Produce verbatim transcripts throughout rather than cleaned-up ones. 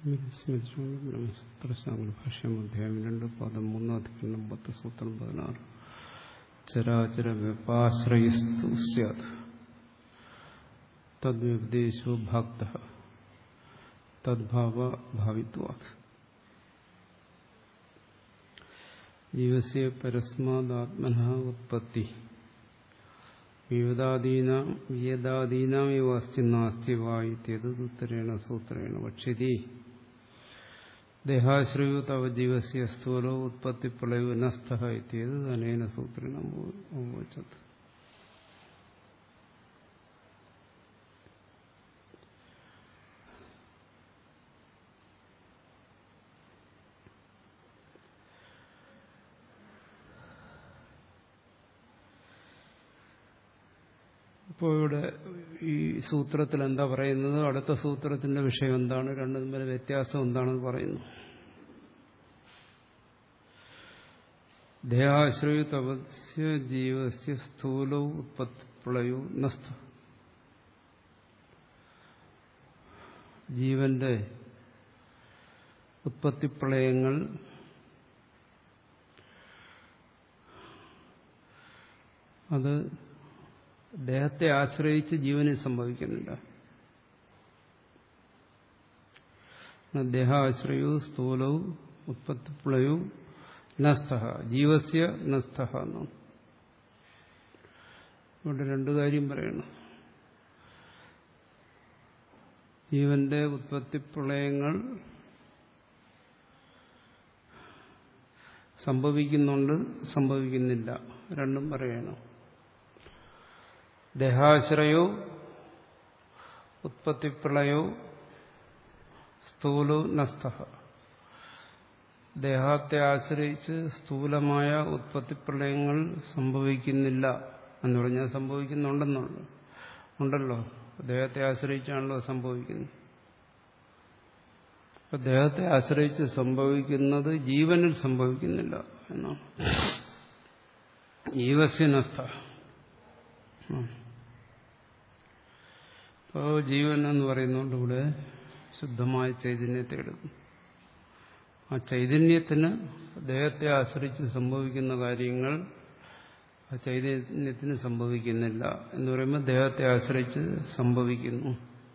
ബ്രഹ്മസൂത്രശാഖ ഭാഷ്യം രണ്ട് പദം മൂന്ന് അധികരണം പത്ത് സൂത്രം പതിനാറ്. ചരാചര വ്യപാശ്രയസ്തു സ്യാത് തദ്വ്യപദേശോ ഭക്തഃ തദ്ഭാവ ഭാവിത്വാത്. ജീവസ്യ പരസ്മാദാത്മനഃ ഉത്പത്തി വിവേദാദീനാം വിവേദാദീനാമേവ അസ്തി നാസ്തി വാ ഇത്യേതദ് ഉത്തരേണ സൂത്രേണ വക്ഷ്യതി. ദേഹാശ്രയോ തവ ജീവസ്യ സ്ഥൂലോ ഉത്പത്തി പ്രളയോ നസ്ഥഃ ഇത്യേതദ് അനേന സൂത്രേണ ഉവാചത്. ഇപ്പോൾ ഇവിടെ ഈ സൂത്രത്തിൽ എന്താ പറയുന്നത്, അടുത്ത സൂത്രത്തിന്റെ വിഷയം എന്താണ്, രണ്ടു തമ്മിൽ വ്യത്യാസം എന്താണെന്ന് പറയുന്നു. ദേഹാശ്രയോ തപസ്യ ജീവസ്യ സ്ഥൂലോ ഉത്പത്തി പ്രളയോ നസ്ഥ. ജീവന്റെ ഉത്പത്തി പ്രളയങ്ങൾ അത് ദേഹത്തെ ആശ്രയിച്ച് ജീവന് സംഭവിക്കുന്നില്ല. ദേഹാശ്രയോ സ്ഥൂലോ ഉത്പത്തി പ്രളയോ നസ്ഥഃ ജീവസ്യ നസ്ഥഃ എന്നാണ്. ഇവിടെ രണ്ടു കാര്യം പറയണം. ജീവന്റെ ഉത്പത്തി പ്രളയങ്ങൾ സംഭവിക്കുന്നുണ്ട്, സംഭവിക്കുന്നില്ല, രണ്ടും പറയണം. ദേഹാശ്രയോ ഉത്പത്തി പ്രളയോ സ്ഥൂലോ നസ്ഥഃ. ദേഹത്തെ ആശ്രയിച്ച് സ്ഥൂലമായ ഉത്പത്തി പ്രളയങ്ങൾ സംഭവിക്കുന്നില്ല എന്ന് പറഞ്ഞാൽ സംഭവിക്കുന്നുണ്ടെന്നുള്ളു ഉണ്ടല്ലോ. ദേഹത്തെ ആശ്രയിച്ചാണല്ലോ സംഭവിക്കുന്നത്. അപ്പൊ ദേഹത്തെ ആശ്രയിച്ച് സംഭവിക്കുന്നത് ജീവനിൽ സംഭവിക്കുന്നില്ല എന്നാണ്. ജീവസ്യ നസ്ഥഃ. അപ്പോൾ ജീവൻ എന്ന് പറയുന്നതുകൊണ്ട് ഇവിടെ ശുദ്ധമായ ചൈതന്യത്തെ എടുക്കും. ആ ചൈതന്യത്തിന് ദേഹത്തെ ആശ്രയിച്ച് സംഭവിക്കുന്ന കാര്യങ്ങൾ ആ ചൈതന്യത്തിന് സംഭവിക്കുന്നില്ല എന്ന് പറയുമ്പോൾ ദേഹത്തെ ആശ്രയിച്ച് സംഭവിക്കുന്നു.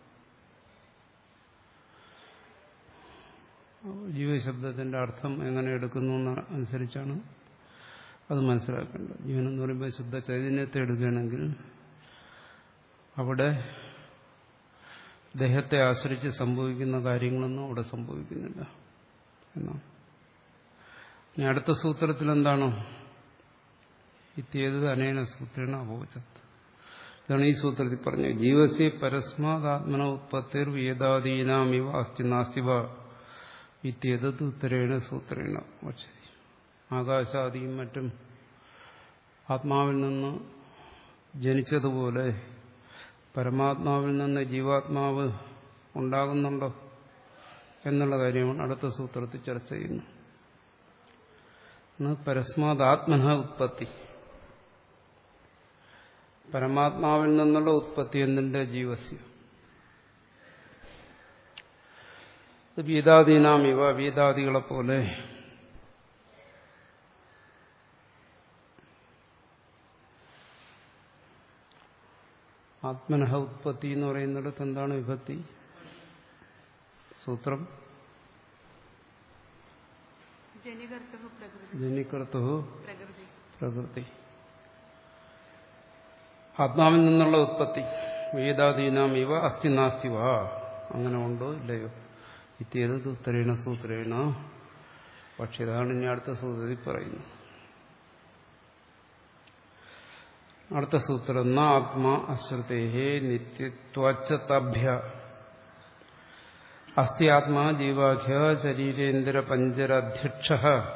ജീവശബ്ദത്തിന്റെ അർത്ഥം എങ്ങനെ എടുക്കുന്നു അനുസരിച്ചാണ് അത് മനസ്സിലാക്കേണ്ടത്. ജീവൻ എന്ന് പറയുമ്പോൾ ശുദ്ധ ചൈതന്യത്തെ എടുക്കുകയാണെങ്കിൽ അവിടെ ദേഹത്തെ ആശ്രയിച്ച് സംഭവിക്കുന്ന കാര്യങ്ങളൊന്നും അവിടെ സംഭവിക്കുന്നില്ല എന്നാണ്. ഇനി അടുത്ത സൂത്രത്തിൽ എന്താണ്? ഇത്യേതദ് അനേന സൂത്രേണ അവോചത്. ഇതാണ് ഈ സൂത്രത്തിൽ പറഞ്ഞത്. ജീവസ്യ പരസ്മാദാത്മന ഉത്പത്തിർ വേദാദീനാമിവ അസ്തി നാസ്തി വാ ഇത്യേതദ് ഉത്തരേണ സൂത്രേണ വക്ഷ്യതി. ആകാശാദിയും മറ്റും ആത്മാവിൽ നിന്ന് ജനിച്ചതുപോലെ പരമാത്മാവിൽ നിന്ന് ജീവാത്മാവ് ഉണ്ടാകുന്നുണ്ടോ എന്നുള്ള കാര്യമാണ് അടുത്ത സൂത്രത്തിൽ ചർച്ച ചെയ്യുന്നത്. പരസ്മാദാത്മന ഉത്പത്തി, പരമാത്മാവിൽ നിന്നുള്ള ഉത്പത്തി എന്നിന്റെ ജീവസ്യ. വേദാദീനാം ഇവ വേദാദികളെ പോലെ ആത്മനഃ ഉത്പത്തി എന്ന് പറയുന്നിടത്ത് എന്താണ് വിഭക്തി? സൂത്രം ജനികർത്തോ പ്രകൃതി. ആത്മാവിൽ നിന്നുള്ള ഉത്പത്തി വേദാദീനാം ഇവ അസ്തി നാസ്തി വാ. അങ്ങനെ ഉണ്ടോ ഇല്ലയോ? ഇത്യേതദ് ഉത്തരേണ സൂത്രേണ. പക്ഷെ ഇതാണ് ഇനി അടുത്ത സൂത്രത്തിൽ പറയുന്നത്. അടുത്ത സൂത്രം ന ആത്മാ അശ്രുതേഹേ നിത്യത്വാച്ഛതഭ്യ അസ്തി ആത്മാ ജീവാഖ്യ ശരീരേന്ദ്ര പഞ്ചരധ്യക്ഷ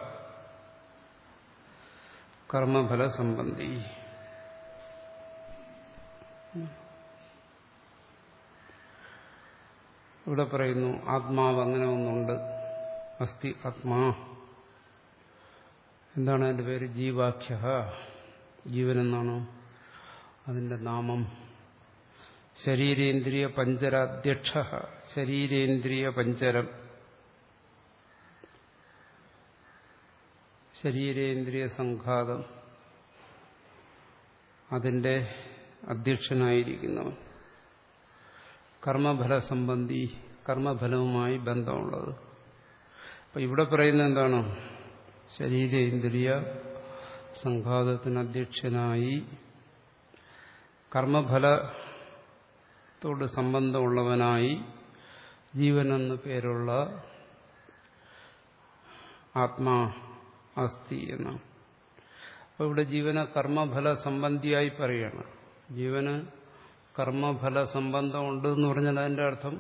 കർമ്മഫല സംബന്ധി. ഇവിടെ പറയുന്നു ആത്മാവ് അങ്ങനെ ഒന്നുണ്ട്. അസ്തി ആത്മാ. എന്താണ് അതിന്റെ പേര്? ജീവാഖ്യ. ജീവൻ എന്നാണോ അതിന്റെ നാമം? ശരീരേന്ദ്രിയ പഞ്ചരാധ്യക്ഷ, ശരീരേന്ദ്രിയ പഞ്ചരം ശരീരേന്ദ്രിയ സംഘാതം അതിന്റെ അധ്യക്ഷനായിരിക്കുന്നവൻ, കർമ്മഫല സംബന്ധി, കർമ്മഫലവുമായി ബന്ധമുള്ളത്. അപ്പം ഇവിടെ പറയുന്നത് എന്താണ്? ശരീരേന്ദ്രിയ സംഘാതത്തിന് അധ്യക്ഷനായി കർമ്മഫലത്തോട് സംബന്ധമുള്ളവനായി ജീവൻ എന്നു പേരുള്ള ആത്മാ അസ്തി എന്നാണ്. അപ്പോൾ ഇവിടെ ജീവനെ കർമ്മഫല സംബന്ധിയായി പറയുകയാണ്. ജീവന് കർമ്മഫല സംബന്ധമുണ്ട് എന്ന് പറഞ്ഞാൽ അതിന്റെ അർത്ഥം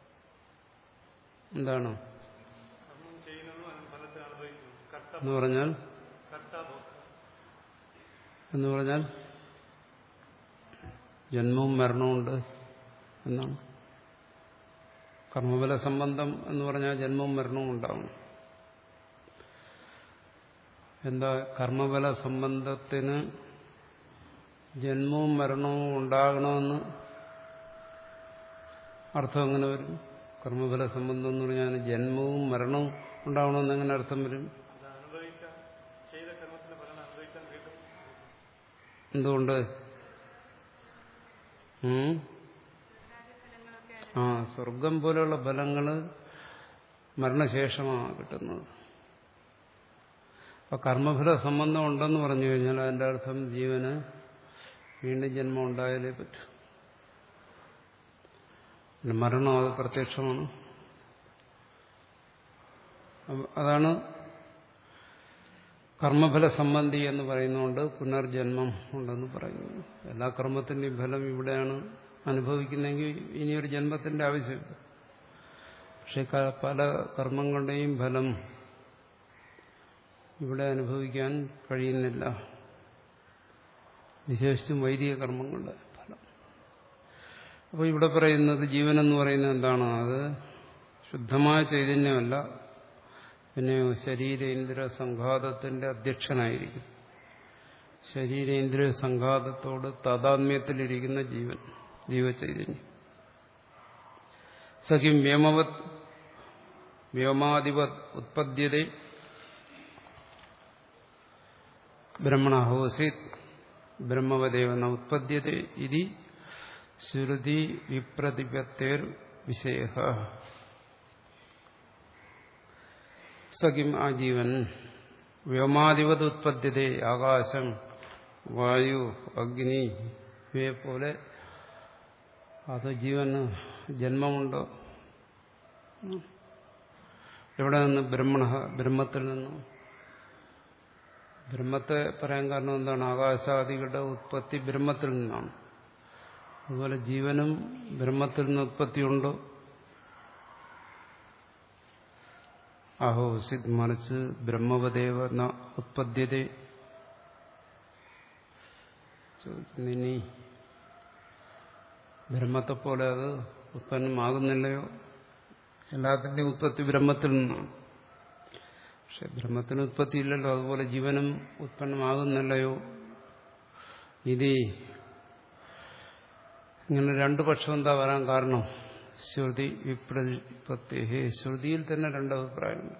എന്താണ് എന്ന് പറഞ്ഞാൽ എന്ന് പറഞ്ഞാൽ ജന്മവും മരണവും ഉണ്ട് എന്നാണ്. കർമ്മഫല സംബന്ധം എന്ന് പറഞ്ഞാൽ ജന്മവും മരണവും ഉണ്ടാവും. എന്താ കർമ്മഫല സംബന്ധത്തിന് ജന്മവും മരണവും ഉണ്ടാകണമെന്ന് അർത്ഥം എങ്ങനെ വരും? കർമ്മഫല സംബന്ധം എന്ന് പറഞ്ഞാൽ ജന്മവും മരണവും ഉണ്ടാവണമെന്ന് എങ്ങനെ അർത്ഥം വരും? എന്തുകൊണ്ട്? ആ സ്വർഗം പോലെയുള്ള ഫലങ്ങള് മരണശേഷമാണ് കിട്ടുന്നത്. അപ്പൊ കർമ്മഫല സംബന്ധം ഉണ്ടെന്ന് പറഞ്ഞു കഴിഞ്ഞാൽ അതിന്റെ അർത്ഥം ജീവന് വീണ്ടും ജന്മം ഉണ്ടായാലേ പറ്റൂ. മരണം അത് പ്രത്യക്ഷമാണ്. അതാണ് കർമ്മഫല സംബന്ധി എന്ന് പറയുന്നതുകൊണ്ട് പുനർജന്മം ഉണ്ടെന്ന് പറയുന്നു. എല്ലാ കർമ്മത്തിന്റെയും ഫലം ഇവിടെയാണ് അനുഭവിക്കുന്നതെങ്കിൽ ഇനിയൊരു ജന്മത്തിന്റെ ആവശ്യമില്ല. പക്ഷെ പല കർമ്മങ്ങളുടെയും ഫലം ഇവിടെ അനുഭവിക്കാൻ കഴിയുന്നില്ല, വിശേഷിച്ചും വൈദിക കർമ്മങ്ങളുടെ ഫലം. അപ്പോൾ ഇവിടെ പറയുന്നത് ജീവനെന്ന് പറയുന്നത് എന്താണ്? അത് ശുദ്ധമായ ചൈതന്യമല്ല, പിന്നെ ശരീരേന്ദ്ര സംഘാതത്തിന്റെ അധ്യക്ഷനായിരിക്കും. ശരീരേന്ദ്ര സംഘാതത്തോട് താതാത്മ്യത്തിലിരിക്കുന്ന ജീവൻ, ജീവചൈതന്യം. സഖിം വ്യോമവത് വ്യോമാധിപത് ഉത്പദ്യതേ ബ്രഹ്മണഹോസിത് ബ്രഹ്മവദേവ ന ഉത്പദ്യതേ ഇതി ശ്രുതി വിപ്രതിപത്തേർ വിഷയഃ. സഖിം ആ ജീവൻ വ്യോമാധിപത് ഉത്പദ്യതേ, ആകാശം, വായു, അഗ്നി ഇവയെ പോലെ അത് ജീവന് ജന്മമുണ്ടോ? എവിടെ നിന്ന്? ബ്രഹ്മണ, ബ്രഹ്മത്തിൽ നിന്നും. ബ്രഹ്മത്തെ പറയാൻ കാരണം എന്താണ്? ആകാശാദികളുടെ ഉത്പത്തി ബ്രഹ്മത്തിൽ നിന്നാണ്. അതുപോലെ ജീവനും ബ്രഹ്മത്തിൽ നിന്ന് ഉത്പത്തിയുണ്ടോ? അഹോ സിദ്, മറിച്ച് ബ്രഹ്മവദേവ ന ഉത്പദ്യതേ. ചോദിക്കുന്നതിനി ബ്രഹ്മത്തെ പോലെ അത് ഉത്പന്നമാകുന്നില്ലയോ? എല്ലാത്തിന്റെയും ഉത്പത്തി ബ്രഹ്മത്തിൽ നിന്നാണ്. പക്ഷെ ബ്രഹ്മത്തിന് ഉത്പത്തി ഇല്ലല്ലോ, അതുപോലെ ജീവനും ഉത്പന്നമാകുന്നില്ലയോ? ഇത് ഇങ്ങനെ രണ്ടു പക്ഷം എന്താ വരാൻ കാരണം? ശ്രുതി വിപ്രതിപത്തേ, ശ്രുതിയിൽ തന്നെ രണ്ടഭിപ്രായമുണ്ട്.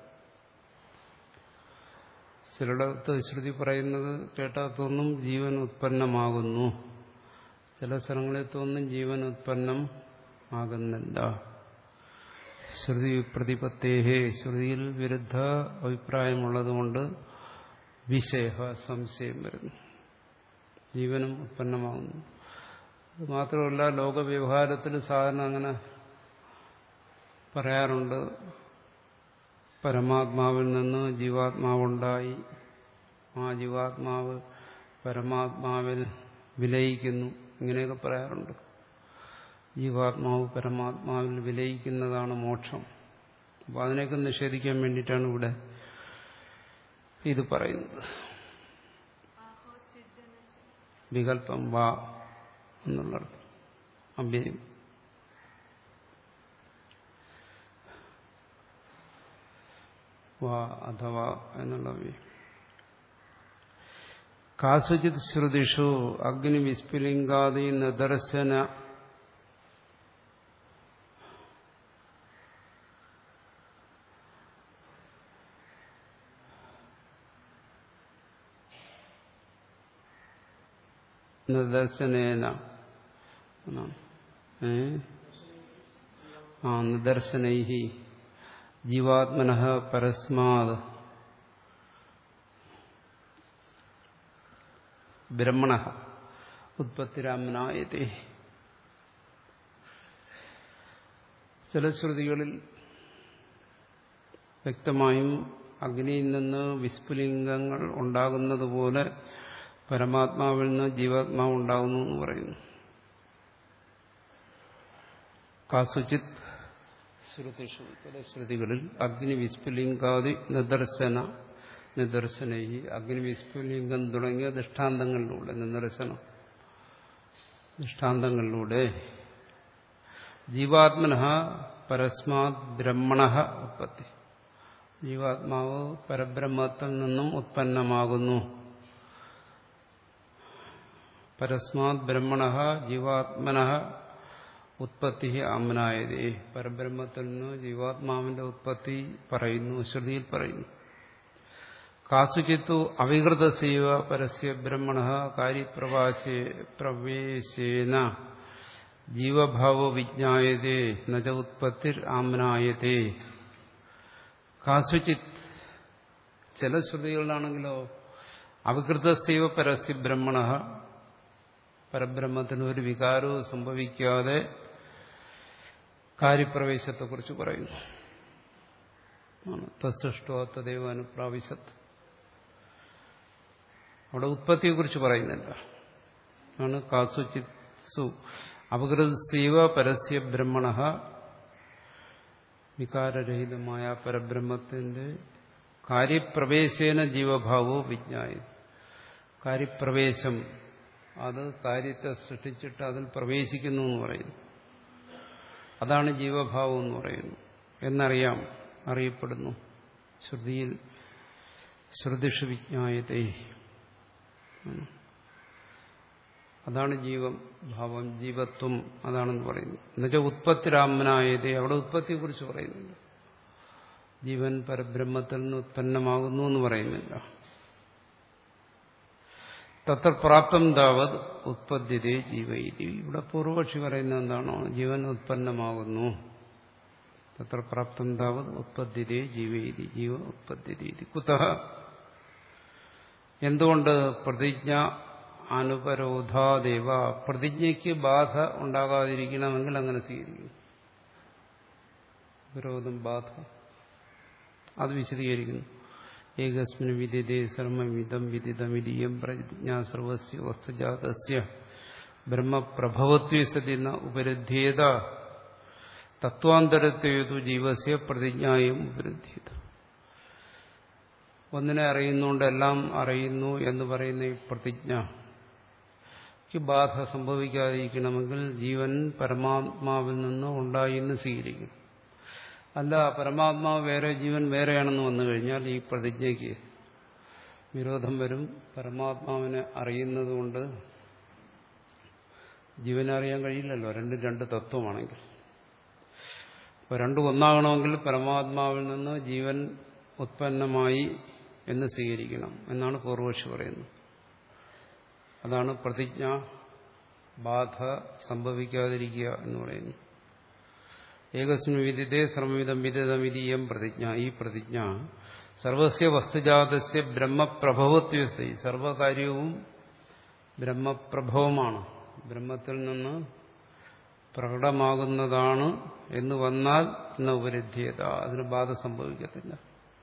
ചിലയിടത്ത് ശ്രുതി പറയുന്നത് കേട്ടാൽ തോന്നും ജീവൻ ഉത്പന്നമാകുന്നു, ചില സ്ഥലങ്ങളിൽ തോന്നും ജീവൻ ഉത്പന്നം ആകുന്നില്ല. ശ്രുതി വിപ്രതിപത്തേഹേ, ശ്രുതിയിൽ വിരുദ്ധ അഭിപ്രായമുള്ളതുകൊണ്ട് വിഷയ സംശയം വരുന്നു, ജീവനും ഉത്പന്നമാകുന്നു. അത് മാത്രമല്ല, ലോകവ്യവഹാരത്തിൽ സാധാരണ അങ്ങനെ പറയാറുണ്ട്, പരമാത്മാവിൽ നിന്ന് ജീവാത്മാവുണ്ടായി, ആ ജീവാത്മാവ് പരമാത്മാവിൽ വിലയിക്കുന്നു, ഇങ്ങനെയൊക്കെ പറയാറുണ്ട്. ജീവാത്മാവ് പരമാത്മാവിൽ വിലയിക്കുന്നതാണ് മോക്ഷം. അപ്പോൾ അതിനെയൊക്കെ നിഷേധിക്കാൻ വേണ്ടിയിട്ടാണ് ഇവിടെ ഇത് പറയുന്നത്. വികല്പം വാ എന്നുള്ളത് അഭ്യയം. വാ അഥവാ എന്നുള്ള അഭ്യയം. കാസുചിത് ശ്രുതിഷു അഗ്നിവിസ്ഫുലിംഗാദി നിദർശന നിദർശനേന ഏ ആ നിദർശനൈഹി ജീവാത്മനഃ പരസ്മാത് ബ്രഹ്മണഃ ഉത്പത്തിരാമനായതേ. ചില ശ്രുതികളിൽ വ്യക്തമായും അഗ്നിയിൽ നിന്ന് വിസ്ഫുലിംഗങ്ങൾ ഉണ്ടാകുന്നത് പോലെ പരമാത്മാവിൽ നിന്ന് ജീവാത്മാവ് ഉണ്ടാകുന്നു എന്ന് പറയുന്നു. കാസുചിത് ശ്രുതിഷു ചില ശ്രുതികളിൽ അഗ്നി വിസ്ഫുലിംഗാദി നിദർശന നിദർശനൈ അഗ്നി വിസ്ഫുലിംഗം തുടങ്ങിയ ദൃഷ്ടാന്തങ്ങളിലൂടെ നിദർശനം ദൃഷ്ടാന്തങ്ങളിലൂടെ ജീവാത്മനഃ പരസ്മാത് ബ്രഹ്മണഃ ഉത്പത്തി ജീവാത്മാവ് പരബ്രഹ്മത്തിൽ നിന്നും ഉത്പന്നമാകുന്നു. പരസ്മാത് ബ്രഹ്മണഃ ജീവാത്മനഃ ഉത്പത്തി ആമനായതേ. പരബ്രഹ്മത്തിൽ നിന്ന് ജീവാത്മാവിന്റെ ഉത്പത്തി പറയുന്നു, ശ്രുതിയിൽ പറയുന്നു. കാസുചിത്തു അവികൃതസീവ പരസ്യ ബ്രഹ്മണഃ കാര്യപ്രവാസേ പ്രവേശേന ജീവഭാവോ വിജ്ഞായതേ നച ഉത്പത്തിർ ആമനായതേ. കാസുചിത് ചില ശ്രുതികളിലാണെങ്കിലോ അവികൃതസീവ പരസ്യ ബ്രഹ്മണഃ പരബ്രഹ്മത്തിന് ഒരു വികാരവും സംഭവിക്കാതെ കാര്യപ്രവേശത്തെക്കുറിച്ച് പറയുന്നു. തസ്സൃഷ്ടോ തദൈവ അനുപ്രാവിശത്ത്. അവിടെ ഉത്പത്തിയെക്കുറിച്ച് പറയുന്നില്ല. ആണ് കാസുചിത്സു അപകൃതസീവ പരസ്യ ബ്രഹ്മണഃ വികാരരഹിതമായ പരബ്രഹ്മത്തിന്റെ കാര്യപ്രവേശേന ജീവഭാവോ വിജ്ഞായ. കാര്യപ്രവേശം അത് കാര്യത്തെ സൃഷ്ടിച്ചിട്ട് അതിൽ പ്രവേശിക്കുന്നു എന്ന് പറയുന്നു. അതാണ് ജീവഭാവം എന്ന് പറയുന്നു. എന്നറിയാം, അറിയപ്പെടുന്നു. ശ്രുതിയിൽ ശ്രുതിഷു വിജ്ഞായതേ. അതാണ് ജീവം ഭാവം, ജീവത്വം അതാണെന്ന് പറയുന്നു. എന്നുവെച്ചാൽ ഉത്പത്തിരാമനായതേ. അവിടെ ഉത്പത്തിയെക്കുറിച്ച് പറയുന്നില്ല. ജീവൻ പരബ്രഹ്മത്തിൽ നിന്ന് ഉത്പന്നമാകുന്നു എന്ന് പറയുന്നില്ല. തത്ര പ്രാപ്തം താവത് ഉത്പദ്യതേ ജീവൈതി. ഇവിടെ പൂർവപക്ഷി പറയുന്നത് എന്താണോ, ജീവൻ ഉത്പന്നമാകുന്നു. തത്ര പ്രാപ്തം താവത് ഉത്പദ്യതേ ജീവൈതി. ജീവ ഉത്പദ്യതീതി. കുതഃ എന്തുകൊണ്ട്? പ്രതിജ്ഞ അനുപരോധാദേവ. പ്രതിജ്ഞയ്ക്ക് ബാധ ഉണ്ടാകാതിരിക്കണമെങ്കിൽ അങ്ങനെ സ്വീകരിക്കും. വിരോധം ബാധ അത് വിശദീകരിക്കുന്നു. ഏകസ്മിൻ വിദിതേ സർവമിദം വിദിതമിതിയം പ്രതിജ്ഞാ സർവസ്യ വസ്തുജാതസ്യ ബ്രഹ്മപ്രഭവത്വേ സതി ന ഉപരുദ്ധ്യേത തത്വാന്തരത്വേതു ജീവസ്യ പ്രതിജ്ഞായും ഉപരുദ്ധ്യേത. ഒന്നിനെ അറിയുന്നുകൊണ്ട് എല്ലാം അറിയുന്നു എന്ന് പറയുന്ന ഈ പ്രതിജ്ഞയ്ക്ക് ബാധ സംഭവിക്കാതിരിക്കണമെങ്കിൽ ജീവൻ പരമാത്മാവിൽ നിന്ന് ഉണ്ടായി എന്ന് സ്വീകരിക്കും. അല്ല, പരമാത്മാവ് വേറെ ജീവൻ വേറെയാണെന്ന് വന്നു കഴിഞ്ഞാൽ ഈ പ്രതിജ്ഞയ്ക്ക് വിരോധം വരും. പരമാത്മാവിനെ അറിയുന്നത് കൊണ്ട് ജീവനെ അറിയാൻ കഴിയില്ലല്ലോ, രണ്ടും രണ്ട് തത്വമാണെങ്കിൽ. അപ്പോൾ രണ്ടും ഒന്നാകണമെങ്കിൽ പരമാത്മാവിൽ നിന്ന് ജീവൻ ഉത്പന്നമായി എന്ന് സ്വീകരിക്കണം എന്നാണ് പൂർവപക്ഷി പറയുന്നത്. അതാണ് പ്രതിജ്ഞ ബാധ സംഭവിക്കാതിരിക്കുക എന്ന് പറയുന്നു. ഏകസ്മിൻ വിദിതേ സർവമിദം വിദിതമിതിയം പ്രതിജ്ഞ. ഈ പ്രതിജ്ഞ സർവസ്യ വസ്തുജാതസ്യ ബ്രഹ്മപ്രഭവത്വസ്തി. സർവകാര്യവും ബ്രഹ്മപ്രഭവമാണ്, ബ്രഹ്മത്തിൽ നിന്ന് പ്രകടമാകുന്നതാണ് എന്ന് വന്നാൽ എന്ന ഉപരുദ്ധ്യത, അതിന് ബാധ സംഭവിക്കത്തില്ല.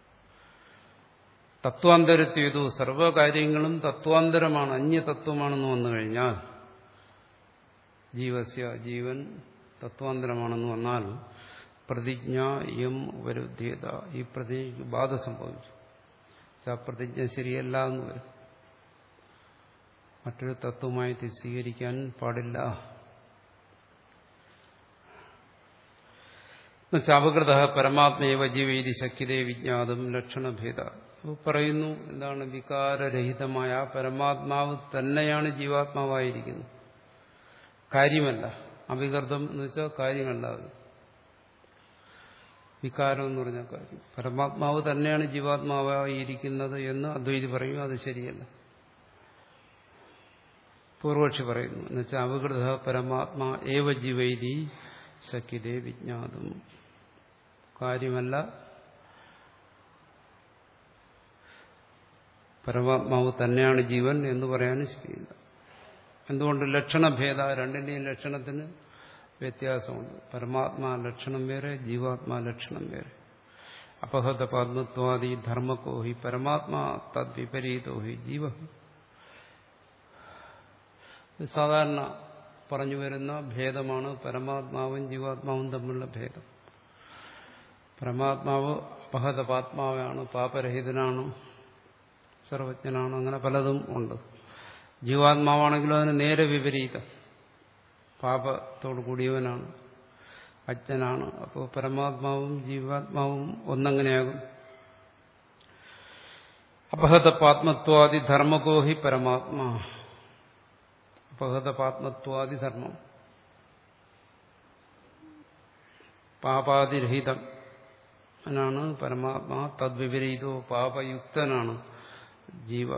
തത്വാന്തരത്വേതു. സർവകാര്യങ്ങളും തത്വാന്തരമാണ്, അന്യതത്വമാണെന്ന് വന്നു കഴിഞ്ഞാൽ ജീവസ്യ ജീവൻ തത്വാന്തരമാണെന്ന് വന്നാൽ പ്രതിജ്ഞ യം ഉപരുദ്ധ്യത. ഈ പ്രതിജ്ഞയ്ക്ക് ബാധ സംഭവിച്ചു. ആ പ്രതിജ്ഞ ശരിയല്ല എന്ന് വരും. മറ്റൊരു തത്വമായി സ്വീകരിക്കാൻ പാടില്ല. ചാപകൃത പരമാത്മേവ ജീവൈതി ശക്യതേ വിജ്ഞാതും ലക്ഷണഭേദ. പറയുന്നു എന്താണ്? വികാരരഹിതമായ പരമാത്മാവ് തന്നെയാണ് ജീവാത്മാവായിരിക്കുന്നത്, കാര്യമല്ല. അവികൃതം എന്ന് വെച്ചാൽ കാര്യമല്ല. അത് വികാരം എന്ന് പറഞ്ഞ കാര്യം. പരമാത്മാവ് തന്നെയാണ് ജീവാത്മാവായിരിക്കുന്നത് എന്ന് അദ്വൈതി പറയും. അത് ശരിയല്ല. പൂർവക്ഷി പറയുന്നു. എന്നുവെച്ചാൽ അവകൃത പരമാത്മാ ഏവ ജീവൈതി ശക്യതേ വിജ്ഞാതും. കാര്യമല്ല, പരമാത്മാവ് തന്നെയാണ് ജീവൻ എന്ന് പറയാനും ശരിയില്ല. എന്തുകൊണ്ട്? ലക്ഷണഭേദ, രണ്ടിന്റെയും ലക്ഷണത്തിന് വ്യത്യാസമുണ്ട്. പരമാത്മാ ലക്ഷണം വേറെ, ജീവാത്മാ ലക്ഷണം വേറെ. അപഹത പാത്മത്വാദി ധർമ്മക്കോ ഹി പരമാത്മാ തദ്വിപരീതോ ഹി ജീവ. സാധാരണ പറഞ്ഞു വരുന്ന ഭേദമാണ് പരമാത്മാവും ജീവാത്മാവും തമ്മിലുള്ള ഭേദം. പരമാത്മാവ് അപഹത പാത്മാവാണ്, പാപരഹിതനാണ്, സർവജ്ഞനാണ്, അങ്ങനെ പലതും ഉണ്ട്. ജീവാത്മാവാണെങ്കിലും അതിന് നേരെ വിപരീതം, പാപത്തോടു കൂടിയവനാണ്, അജ്ഞനാണ്. അപ്പോൾ പരമാത്മാവും ജീവാത്മാവും ഒന്നങ്ങനെയാകും. അപഹത പാത്മത്വാദി ധർമ്മകോഹി പരമാത്മാ. അപഹത പാത്മത്വാദി ധർമ്മം, പാപാതിരഹിതം ാണ് പരമാത്മാ. തദ്വിപരീതോ പാപയുക്തനാണ് ജീവ.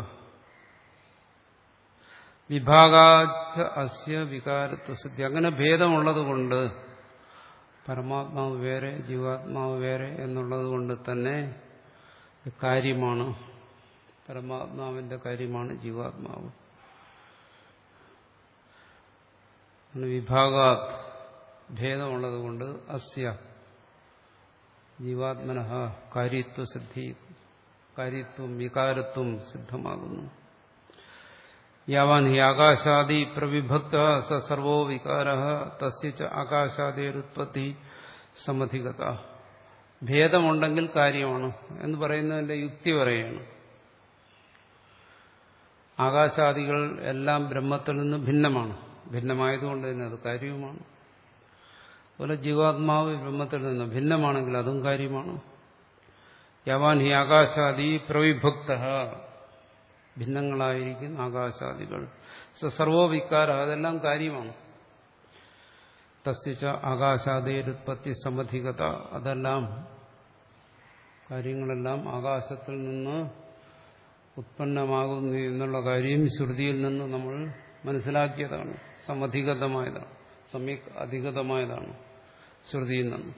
വിഭാഗാച്ച അസ്യ വികാരത്വ സിദ്ധി. അങ്ങനെ ഭേദമുള്ളത് കൊണ്ട് പരമാത്മാവ് വേറെ ജീവാത്മാവ് വേറെ എന്നുള്ളത് കൊണ്ട് തന്നെ കാര്യമാണ്, പരമാത്മാവിന്റെ കാര്യമാണ് ജീവാത്മാവ്. വിഭാഗാ ഭേദമുള്ളത് കൊണ്ട് അസ്യ ജീവാത്മന കാര്യത്വ സിദ്ധി, കാര്യത്വം വികാരത്വം സിദ്ധമാകുന്നു. യാവാൻ ഹി ആകാശാദി പ്രവിഭക്ത സ സർവോ വികാര തസ്യ ച ആകാശാദേരുത്പത്തി സമധികത. ഭേദമുണ്ടെങ്കിൽ കാര്യമാണ് എന്ന് പറയുന്നതിന്റെ യുക്തി പറയുകയാണ്. ആകാശാദികൾ എല്ലാം ബ്രഹ്മത്തിൽ നിന്ന് ഭിന്നമാണ്, ഭിന്നമായതുകൊണ്ട് തന്നെ അത് കാര്യവുമാണ്. അതുപോലെ ജീവാത്മാവ് ബ്രഹ്മത്തിൽ നിന്ന് ഭിന്നമാണെങ്കിൽ അതും കാര്യമാണ്. യാവാൻ ഹി ആകാശാദി പ്രവിഭക്ത, ഭിന്നങ്ങളായിരിക്കുന്ന ആകാശാദികൾ, സർവോ വികാര, അതെല്ലാം കാര്യമാണ്. തസ്യ ആകാശാദേരുത്പത്തി സമധികത, അതെല്ലാം കാര്യങ്ങളെല്ലാം ആകാശത്തിൽ നിന്ന് ഉത്പന്നമാകുന്നു എന്നുള്ള കാര്യം ശ്രുതിയിൽ നിന്ന് നമ്മൾ മനസ്സിലാക്കിയതാണ്, സമധിഗതമായതാണ്, സമ്യക് അധിഗതമായതാണ് ശ്രുതിയിൽ നിന്ന്.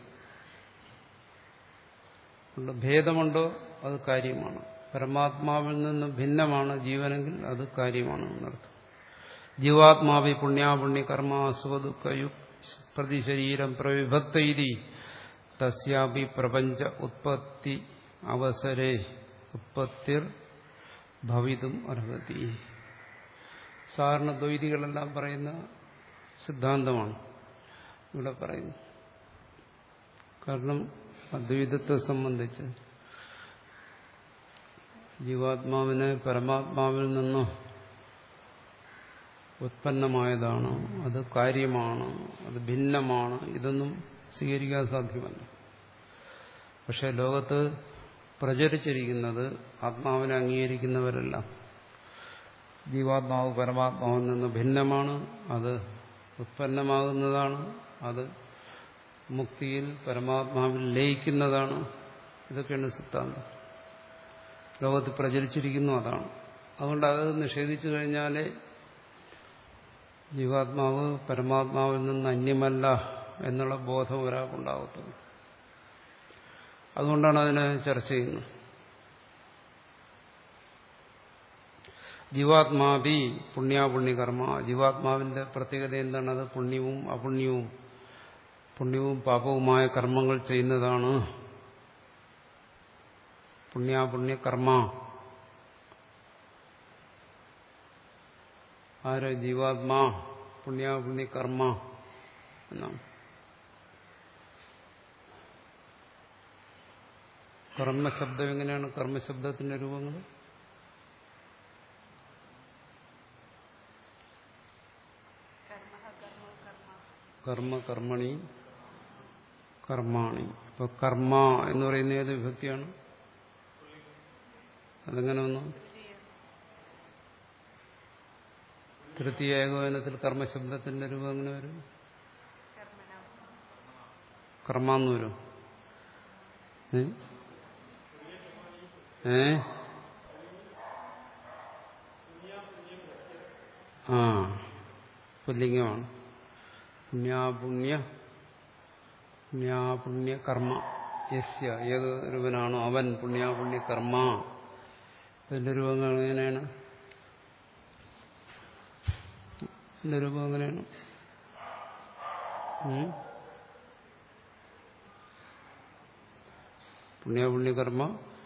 ഭേദമുണ്ടോ അത് കാര്യമാണ്. പരമാത്മാവിൽ നിന്ന് ഭിന്നമാണ് ജീവനെങ്കിൽ അത് കാര്യമാണ് എന്നർത്ഥം. ജീവാത്മാവി പുണ്യാപുണ്യ കർമ്മ സുഖദുഃഖയു പ്രതിശരീരം പ്രവിഭക്തി തസ്യാപി പ്രപഞ്ച ഉത്പത്തി അവസരേ ഉത്പത്തിർ ഭവിതും അർഹതി. സാധാരണ ദ്വൈതികളെല്ലാം പറയുന്ന സിദ്ധാന്തമാണ് ഇവിടെ പറയുന്നത്. കാരണം അദ്വൈതത്തെ സംബന്ധിച്ച് ജീവാത്മാവിനെ പരമാത്മാവിൽ നിന്ന് ഉത്പന്നമായതാണ്, അത് കാര്യമാണ്, അത് ഭിന്നമാണ്, ഇതൊന്നും സ്വീകരിക്കാൻ സാധ്യമല്ല. പക്ഷെ ലോകത്ത് പ്രചരിച്ചിരിക്കുന്നത് ആത്മാവിനെ അംഗീകരിക്കുന്നവരെല്ലാം ജീവാത്മാവ് പരമാത്മാവിൽ നിന്ന് ഭിന്നമാണ്, അത് ഉത്പന്നമാകുന്നതാണ്, അത് മുക്തിയിൽ പരമാത്മാവിൽ ലയിക്കുന്നതാണ്. ഇതൊക്കെയാണ് സിദ്ധാന്തം. ലോകത്ത് പ്രചരിച്ചിരിക്കുന്നു അതാണ്. അതുകൊണ്ട് അത് നിഷേധിച്ചു കഴിഞ്ഞാലേ ജീവാത്മാവ് പരമാത്മാവിൽ നിന്ന് അന്യമല്ല എന്നുള്ള ബോധം ഒരാൾക്കുണ്ടാകത്തുള്ളൂ. അതുകൊണ്ടാണ് അതിനെ ചർച്ച ചെയ്യുന്നത്. ജീവാത്മാവി പുണ്യാപുണ്യകർമ്മ, ജീവാത്മാവിന്റെ പ്രത്യേകത എന്താണ്? അത് പുണ്യവും അപുണ്യവും പുണ്യവും പാപവുമായ കർമ്മങ്ങൾ ചെയ്യുന്നതാണ്. പുണ്യാപുണ്യ കർമ്മ ആര്? ജീവാത്മാ പുണ്യാപുണ്യ കർമ്മ എന്നാണ്. കർമ്മശബ്ദം എങ്ങനെയാണ്? കർമ്മശബ്ദത്തിന്റെ രൂപങ്ങൾ കർമ്മ, കർമ്മണി, കർമാണി. ഇപ്പൊ കർമ്മ എന്ന് പറയുന്ന ഏത് വിഭക്തിയാണ്? അതെങ്ങനെ വന്നു? തൃതീയ ഏകോപനത്തിൽ കർമ്മശബ്ദത്തിന്റെ രൂപം എങ്ങനെ വരും? കർമാന്ന് വരും. ഏ ആ പുല്ലിംഗമാണ്. പുണ്യാപുണ്യ പുണ്യാപുണ്യ കർമ്മ യസ്യ ഏതൊരുവനാണോ അവൻ പുണ്യാപുണ്യ കർമ്മ. ഇതിന്റെ രൂപങ്ങൾ എങ്ങനെയാണ്? ഇതിന്റെ രൂപം എങ്ങനെയാണ്? പുണ്യാപുണ്യ കർമ്മ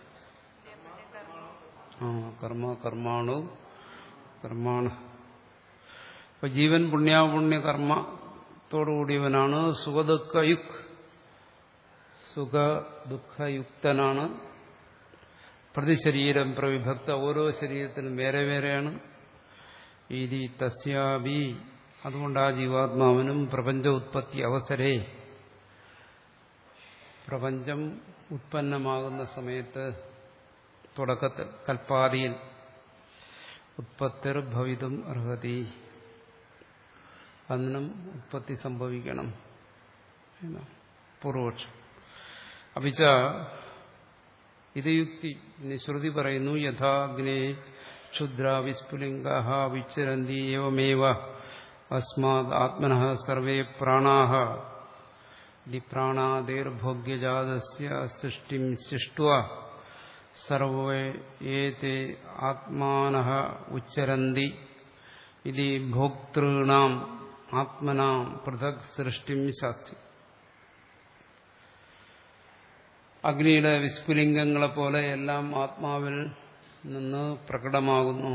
ആ കർമ്മ കർമാണു കർമാണ. അപ്പൊ ജീവൻ പുണ്യാപുണ്യ കർമ്മത്തോടുകൂടിയവനാണ്. സുഖദുഃഖയുക് സുഖ ദുഃഖയുക്തനാണ്. പ്രതിശരീരം പ്രവിഭക്ത ഓരോ ശരീരത്തിലും വേറെ വേറെയാണ്. ഇതി തസ്യാവി അതുകൊണ്ട് ആ ജീവാത്മാവിനും പ്രപഞ്ച ഉത്പത്തി അവസരേ പ്രപഞ്ചം ഉത്പന്നമാകുന്ന സമയത്ത് തുടക്കത്തിൽ കൽപ്പാദിയിൽ ഉത്പത്തിർ ഭവിതും അർഹതി അതിനും ഉത്പത്തി സംഭവിക്കണം എന്നാണ് പൂർവപക്ഷം. അപിച്ച ഇത് യുക്തി. ഇനി ശ്രുതി പറയുന്നു യഥാഗ്നേ ക്ഷുദ്ര വിസ്ഫുലിംഗ വിച്ചരന്തി ഏവമേവ അസ്മാത് ആത്മനഃ സർവേ പ്രാണാഃ ദി പ്രാണാദേർഭോഗ്യജാതസ്യ സൃഷ്ടിം സൃഷ്ട്വാ സർവേ ഏതേ ആത്മാനഃ ഉച്ചരന്തി ഇതി ഭോക്തॄണാം ആത്മനാം പൃഥക് സൃഷ്ടിം ശാസ്തി. അഗ്നിയുടെ വിസ്ഫുലിംഗങ്ങളെപ്പോലെ എല്ലാം ആത്മാവിൽ നിന്ന് പ്രകടമാകുന്നു.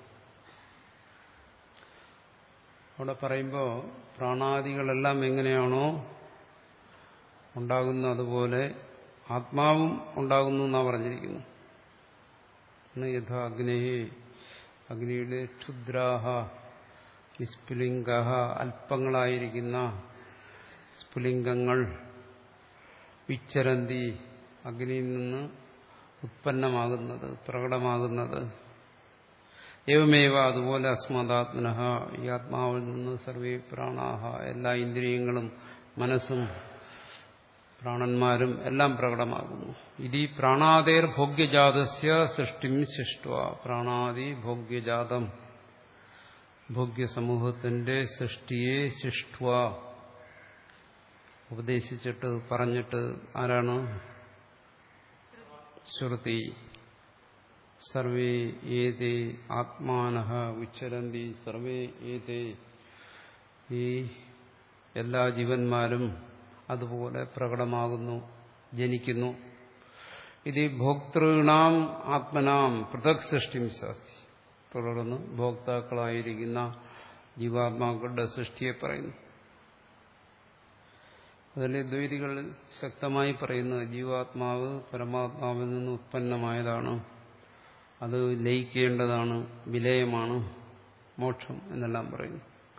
അവിടെ പറയുമ്പോൾ പ്രാണാദികളെല്ലാം എങ്ങനെയാണോ ഉണ്ടാകുന്നത് അതുപോലെ ആത്മാവും ഉണ്ടാകുന്നു എന്നാണ് പറഞ്ഞിരിക്കുന്നു. യഥാ അഗ്നേ അഗ്നിയുടെ ക്ഷുദ്രാഹ വിസ്ഫുലിംഗ അല്പങ്ങളായിരിക്കുന്ന സ്ഫുലിംഗങ്ങൾ വിച്ചരന്തി അഗ്നിയിൽ നിന്ന് ഉത്പന്നമാകുന്നത് പ്രകടമാകുന്നത്. ഏവമേവ അതുപോലെ അസ്മാദാത്മനഃ ഈ ആത്മാവിൽ നിന്ന് സർവേ പ്രാണാഹ എല്ലാ ഇന്ദ്രിയങ്ങളും മനസ്സും പ്രാണന്മാരും എല്ലാം പ്രകടമാകുന്നു. ഇതി പ്രാണാദേർ ഭോഗ്യജാതസ്യ സൃഷ്ടിം സൃഷ്ട്വാ പ്രാണാദി ഭോഗ്യജാതം ഭോഗ്യസമൂഹത്തിന്റെ സൃഷ്ടിയെ സൃഷ്ട്വാ ഉപദേശിച്ചിട്ട് പറഞ്ഞിട്ട് ആരാണ്? ശ്രുതി. സർവേ ഏതേ ആത്മാനഃ ഉച്ചരന്തി സർവേ ഏതേ ഈ എല്ലാ ജീവന്മാരും അതുപോലെ പ്രകടമാകുന്നു ജനിക്കുന്നു. ഇത് ഭോക്തൃണാം ആത്മനാം പൃഥക് സൃഷ്ടിം ശാസ്തി. തുടർന്ന് ഭോക്താക്കളായിരിക്കുന്ന ജീവാത്മാക്കളുടെ സൃഷ്ടിയെ പറയുന്നു. അതിൽ ദ്വൈതികൾ ശക്തമായി പറയുന്നത് ജീവാത്മാവ് പരമാത്മാവിൽ നിന്ന് ഉത്പന്നമായതാണ്, അത് ലയിക്കേണ്ടതാണ്, വിലയമാണ്, മോക്ഷം എന്നെല്ലാം പറയുന്നു.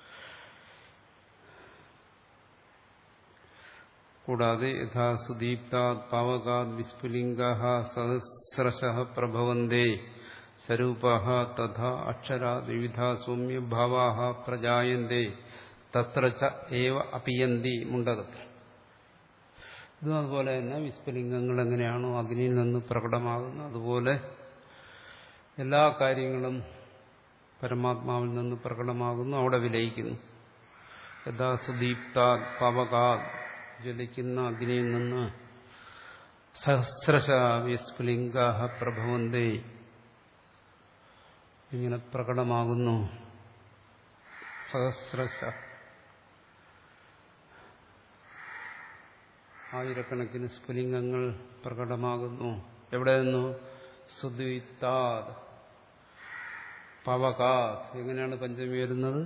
കൂടാതെ യഥാ സുദീപ്താത് പാവകാത് വിസ്ഫുലിംഗാഃ സഹസ്രശഃ പ്രഭവന്തേ സ്വരൂപാഃ തഥാ അക്ഷരാത് വിവിധാ സൗമ്യ ഭാവാഃ പ്രജായന്തേ തത്ര ച ഏവ അപിയന്തി മുണ്ടകത്തിൽ. ഇതും അതുപോലെ തന്നെ വിസ്ഫുലിംഗങ്ങൾ എങ്ങനെയാണോ അഗ്നിയിൽ നിന്ന് പ്രകടമാകുന്നത് അതുപോലെ എല്ലാ കാര്യങ്ങളും പരമാത്മാവിൽ നിന്ന് പ്രകടമാകുന്നു, അവിടെ വിലയിക്കുന്നു. യഥാ സുദീപ്താത് പാവകാത് ജ്വലിക്കുന്ന അഗ്നിയിൽ നിന്ന് സഹസ്രശ വിസ്ഫുലിംഗാഃ പ്രഭവന്തേ ഇങ്ങനെ പ്രകടമാകുന്നു. സഹസ്രശ ആയിരക്കണക്കിന് സ്ഫുലിംഗങ്ങൾ പ്രകടമാകുന്നു. എവിടെ നിന്നു? സുദ്വിത്താത് പവകാത്. എങ്ങനെയാണ് പഞ്ചമി വരുന്നത്?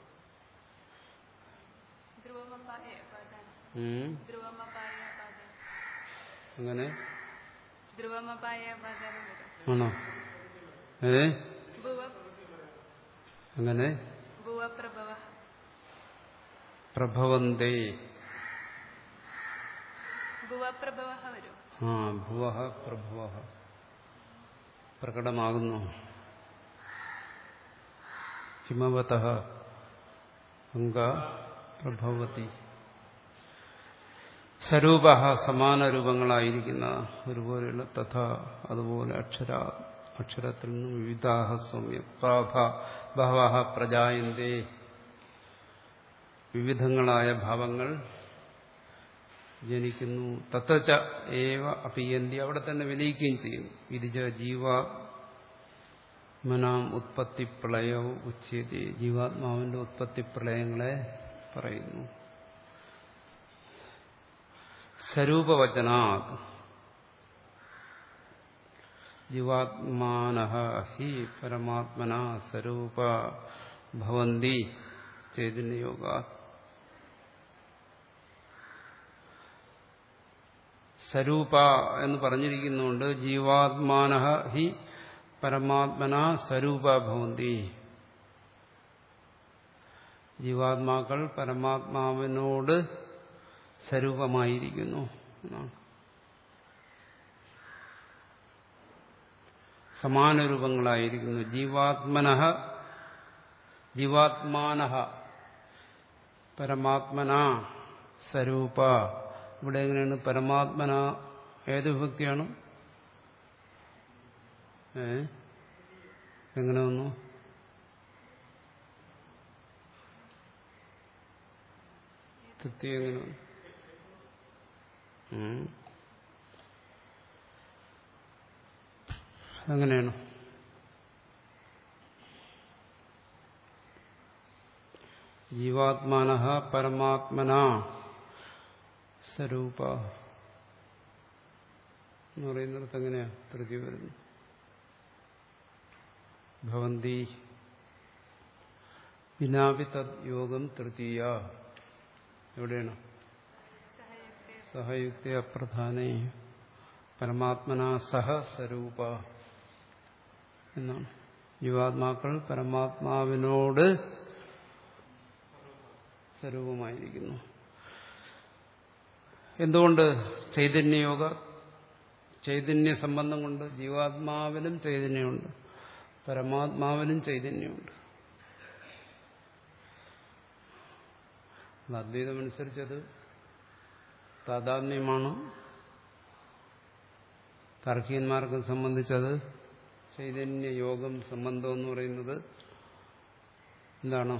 അങ്ങനെ ആണോ? ഏ അങ്ങനെ പ്രഭവന്തേ ആ ഭുവഃ പ്രഭവഃ പ്രകടമാകുന്നു. ഹിമവതഃ അംഗ പ്രഭവതി. സ്വരൂപ സമാന രൂപങ്ങളായിരിക്കുന്ന ഒരുപോലെയുള്ള തഥ അതുപോലെ അക്ഷര അക്ഷരത്തിൽ നിന്നും വിവിധാഹ സൗമ്യ ബഹവഃ പ്രജായന്തേ വിവിധങ്ങളായ ഭാവങ്ങൾ ജനിക്കുന്നു. തത്രച ഏവ അപിയന്തി അവിടെ തന്നെ വിലയിക്കുകയും ചെയ്യുന്നു. ഇതിജ ജീവാത്മനാം ഉത്പത്തി പ്രളയവും ഉച്യത്തെ ജീവാത്മാവിന്റെ ഉത്പത്തി പ്രളയങ്ങളെ പറയുന്നു. സ്വരൂപവചനാത് ജീവാത്മാനഃ ഹി പരമാത്മനാ സ്വരൂപ ഭവന്തി ചൈതന്യയോഗാത്. സ്വരൂപ എന്ന് പറഞ്ഞിരിക്കുന്നുണ്ട്. ജീവാത്മാനഃ ഹി പരമാത്മനാ സ്വരൂപ ഭവന്തി. ജീവാത്മാക്കൾ പരമാത്മാവിനോട് സ്വരൂപമായിരിക്കുന്നു എന്നാണ്. സമാന രൂപങ്ങളായിരിക്കുന്നു. ജീവാത്മനഃ ജീവാത്മാനഃ പരമാത്മനാ സ്വരൂപ. ഇവിടെ എങ്ങനെയാണ് പരമാത്മന ഏത് വിഭക്തിയാണ്? ഏ എങ്ങനെ വന്നു? തൃപ്തി എങ്ങനെ? അങ്ങനെയാണ്. ജീവാത്മാനഃ പരമാത്മനാ സ്വരൂപ എന്ന് പറയുന്നിടത്ത് എങ്ങനെയാ തൃതി വരുന്നു? ഭവന്തി വിനാപി തദ് യോഗം തൃതീയ. എവിടെയാണ്? സഹയുക്തി അപ്രധാനേ പരമാത്മനാ സഹ സ്വരൂപ എന്നാണ്. ജീവാത്മാക്കൾ പരമാത്മാവിനോട് സ്വരൂപമായിരിക്കുന്നു. എന്തുകൊണ്ട്? ചൈതന്യയോഗ ചൈതന്യ സംബന്ധം കൊണ്ട്. ജീവാത്മാവിനും ചൈതന്യമുണ്ട്, പരമാത്മാവിനും ചൈതന്യമുണ്ട്. അദ്വൈതമനുസരിച്ചത് താദാത്മ്യമാണ്. താർക്കികന്മാർക്ക് സംബന്ധിച്ചത് ചൈതന്യയോഗം സംബന്ധം എന്ന് പറയുന്നത് എന്താണ്?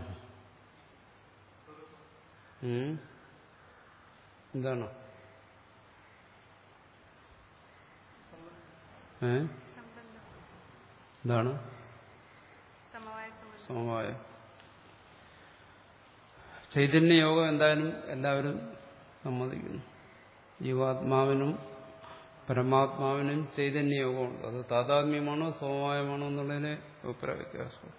എന്താണ്? ഏ എന്താണ്? സമവായ ചൈതന്യയോഗം എന്തായാലും എല്ലാവരും സമ്മതിക്കുന്നു. ജീവാത്മാവിനും പരമാത്മാവിനും ചൈതന്യയോഗമുണ്ട്. അത് താതാത്മ്യമാണോ സമവായമാണോ എന്നുള്ളതിന് അഭിപ്രായ വ്യത്യാസം.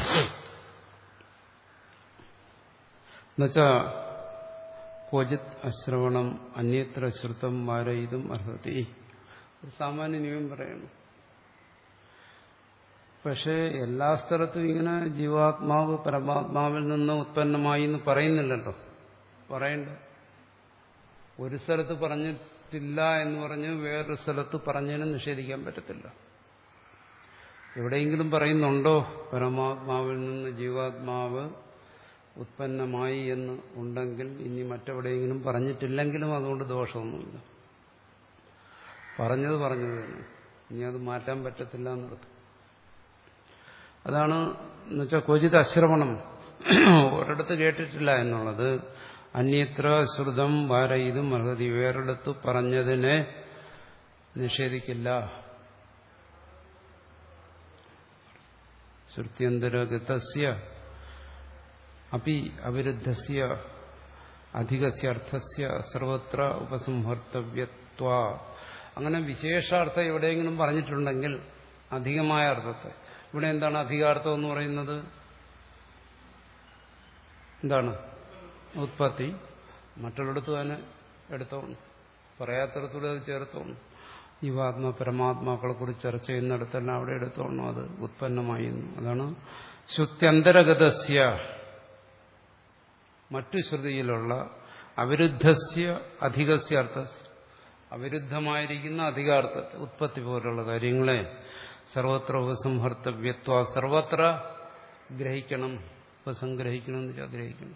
എന്നുവെച്ചാ ക്വചിത് അശ്രവണം അന്യത്ര ശ്രുതം വാരയിതും അർഹതി. ഒരു സാമാന്യ നിയമം പറയണം. പക്ഷെ എല്ലാ സ്ഥലത്തും ഇങ്ങനെ ജീവാത്മാവ് പരമാത്മാവിൽ നിന്ന് ഉത്പന്നമായി എന്ന് പറയുന്നില്ലല്ലോ. പറയണ്ട. ഒരു സ്ഥലത്ത് പറഞ്ഞിട്ടില്ല എന്ന് പറഞ്ഞ് വേറൊരു സ്ഥലത്ത് പറഞ്ഞതിന് നിഷേധിക്കാൻ പറ്റത്തില്ല. എവിടെയെങ്കിലും പറയുന്നുണ്ടോ പരമാത്മാവിൽ നിന്ന് ജീവാത്മാവ് ഉത്പന്നമായി എന്ന് ഉണ്ടെങ്കിൽ ഇനി മറ്റെവിടെയെങ്കിലും പറഞ്ഞിട്ടില്ലെങ്കിലും അതുകൊണ്ട് ദോഷമൊന്നുമില്ല. പറഞ്ഞത് പറഞ്ഞത് തന്നെ. ഇനി അത് മാറ്റാൻ പറ്റത്തില്ല എന്നർത്ഥം. അതാണ് എന്നുവെച്ചാൽ ക്വചിത് അശ്രവണം ഒരിടത്ത് കേട്ടിട്ടില്ല എന്നുള്ളത്. അന്യത്ര ശ്രുതം വാരയിതും അർഹതി. വേറൊരിടത്ത് പറഞ്ഞതിനെ നിഷേധിക്കില്ല. ശ്രുത്യന്തരഗതസ്യ അപി അവിരുദ്ധസ്യ അധികസ്യ അർത്ഥസ്യ സർവത്ര ഉപസംഹർത്തവ്യത്വ. അങ്ങനെ വിശേഷാർത്ഥം എവിടെയെങ്കിലും പറഞ്ഞിട്ടുണ്ടെങ്കിൽ അധികമായ അർത്ഥത്തെ. ഇവിടെ എന്താണ് അധികാർത്ഥം എന്ന് പറയുന്നത്? എന്താണ്? ഉത്പത്തി. മറ്റുള്ളിടത്ത് തന്നെ എടുത്തോണം, പറയാത്തിടത്തൂടെ അത് ചേർത്തോണം. ജീവാത്മ പരമാത്മാക്കളെ കുറിച്ച് ചർച്ച ചെയ്യുന്നിടത്തെല്ലാം അവിടെ എടുത്തോണം അത് ഉത്പന്നമായി. അതാണ് ശ്രുത്യന്തരഗതസ്യ മറ്റു ശ്രുതിയിലുള്ള അവിരുദ്ധസ്യ അധികസ്യ അർത്ഥസ്യ. അവിരുദ്ധമായിരിക്കുന്ന അധികാർത്ഥത്തെ ഉത്പത്തി പോലുള്ള കാര്യങ്ങളെ സർവത്ര ഉപസംഹർത്തവ്യത്വ. സർവത്ര ഗ്രഹിക്കണം. ഉപസംഗ്രഹിക്കണം എന്ന് വെച്ചാൽ ഗ്രഹിക്കണം.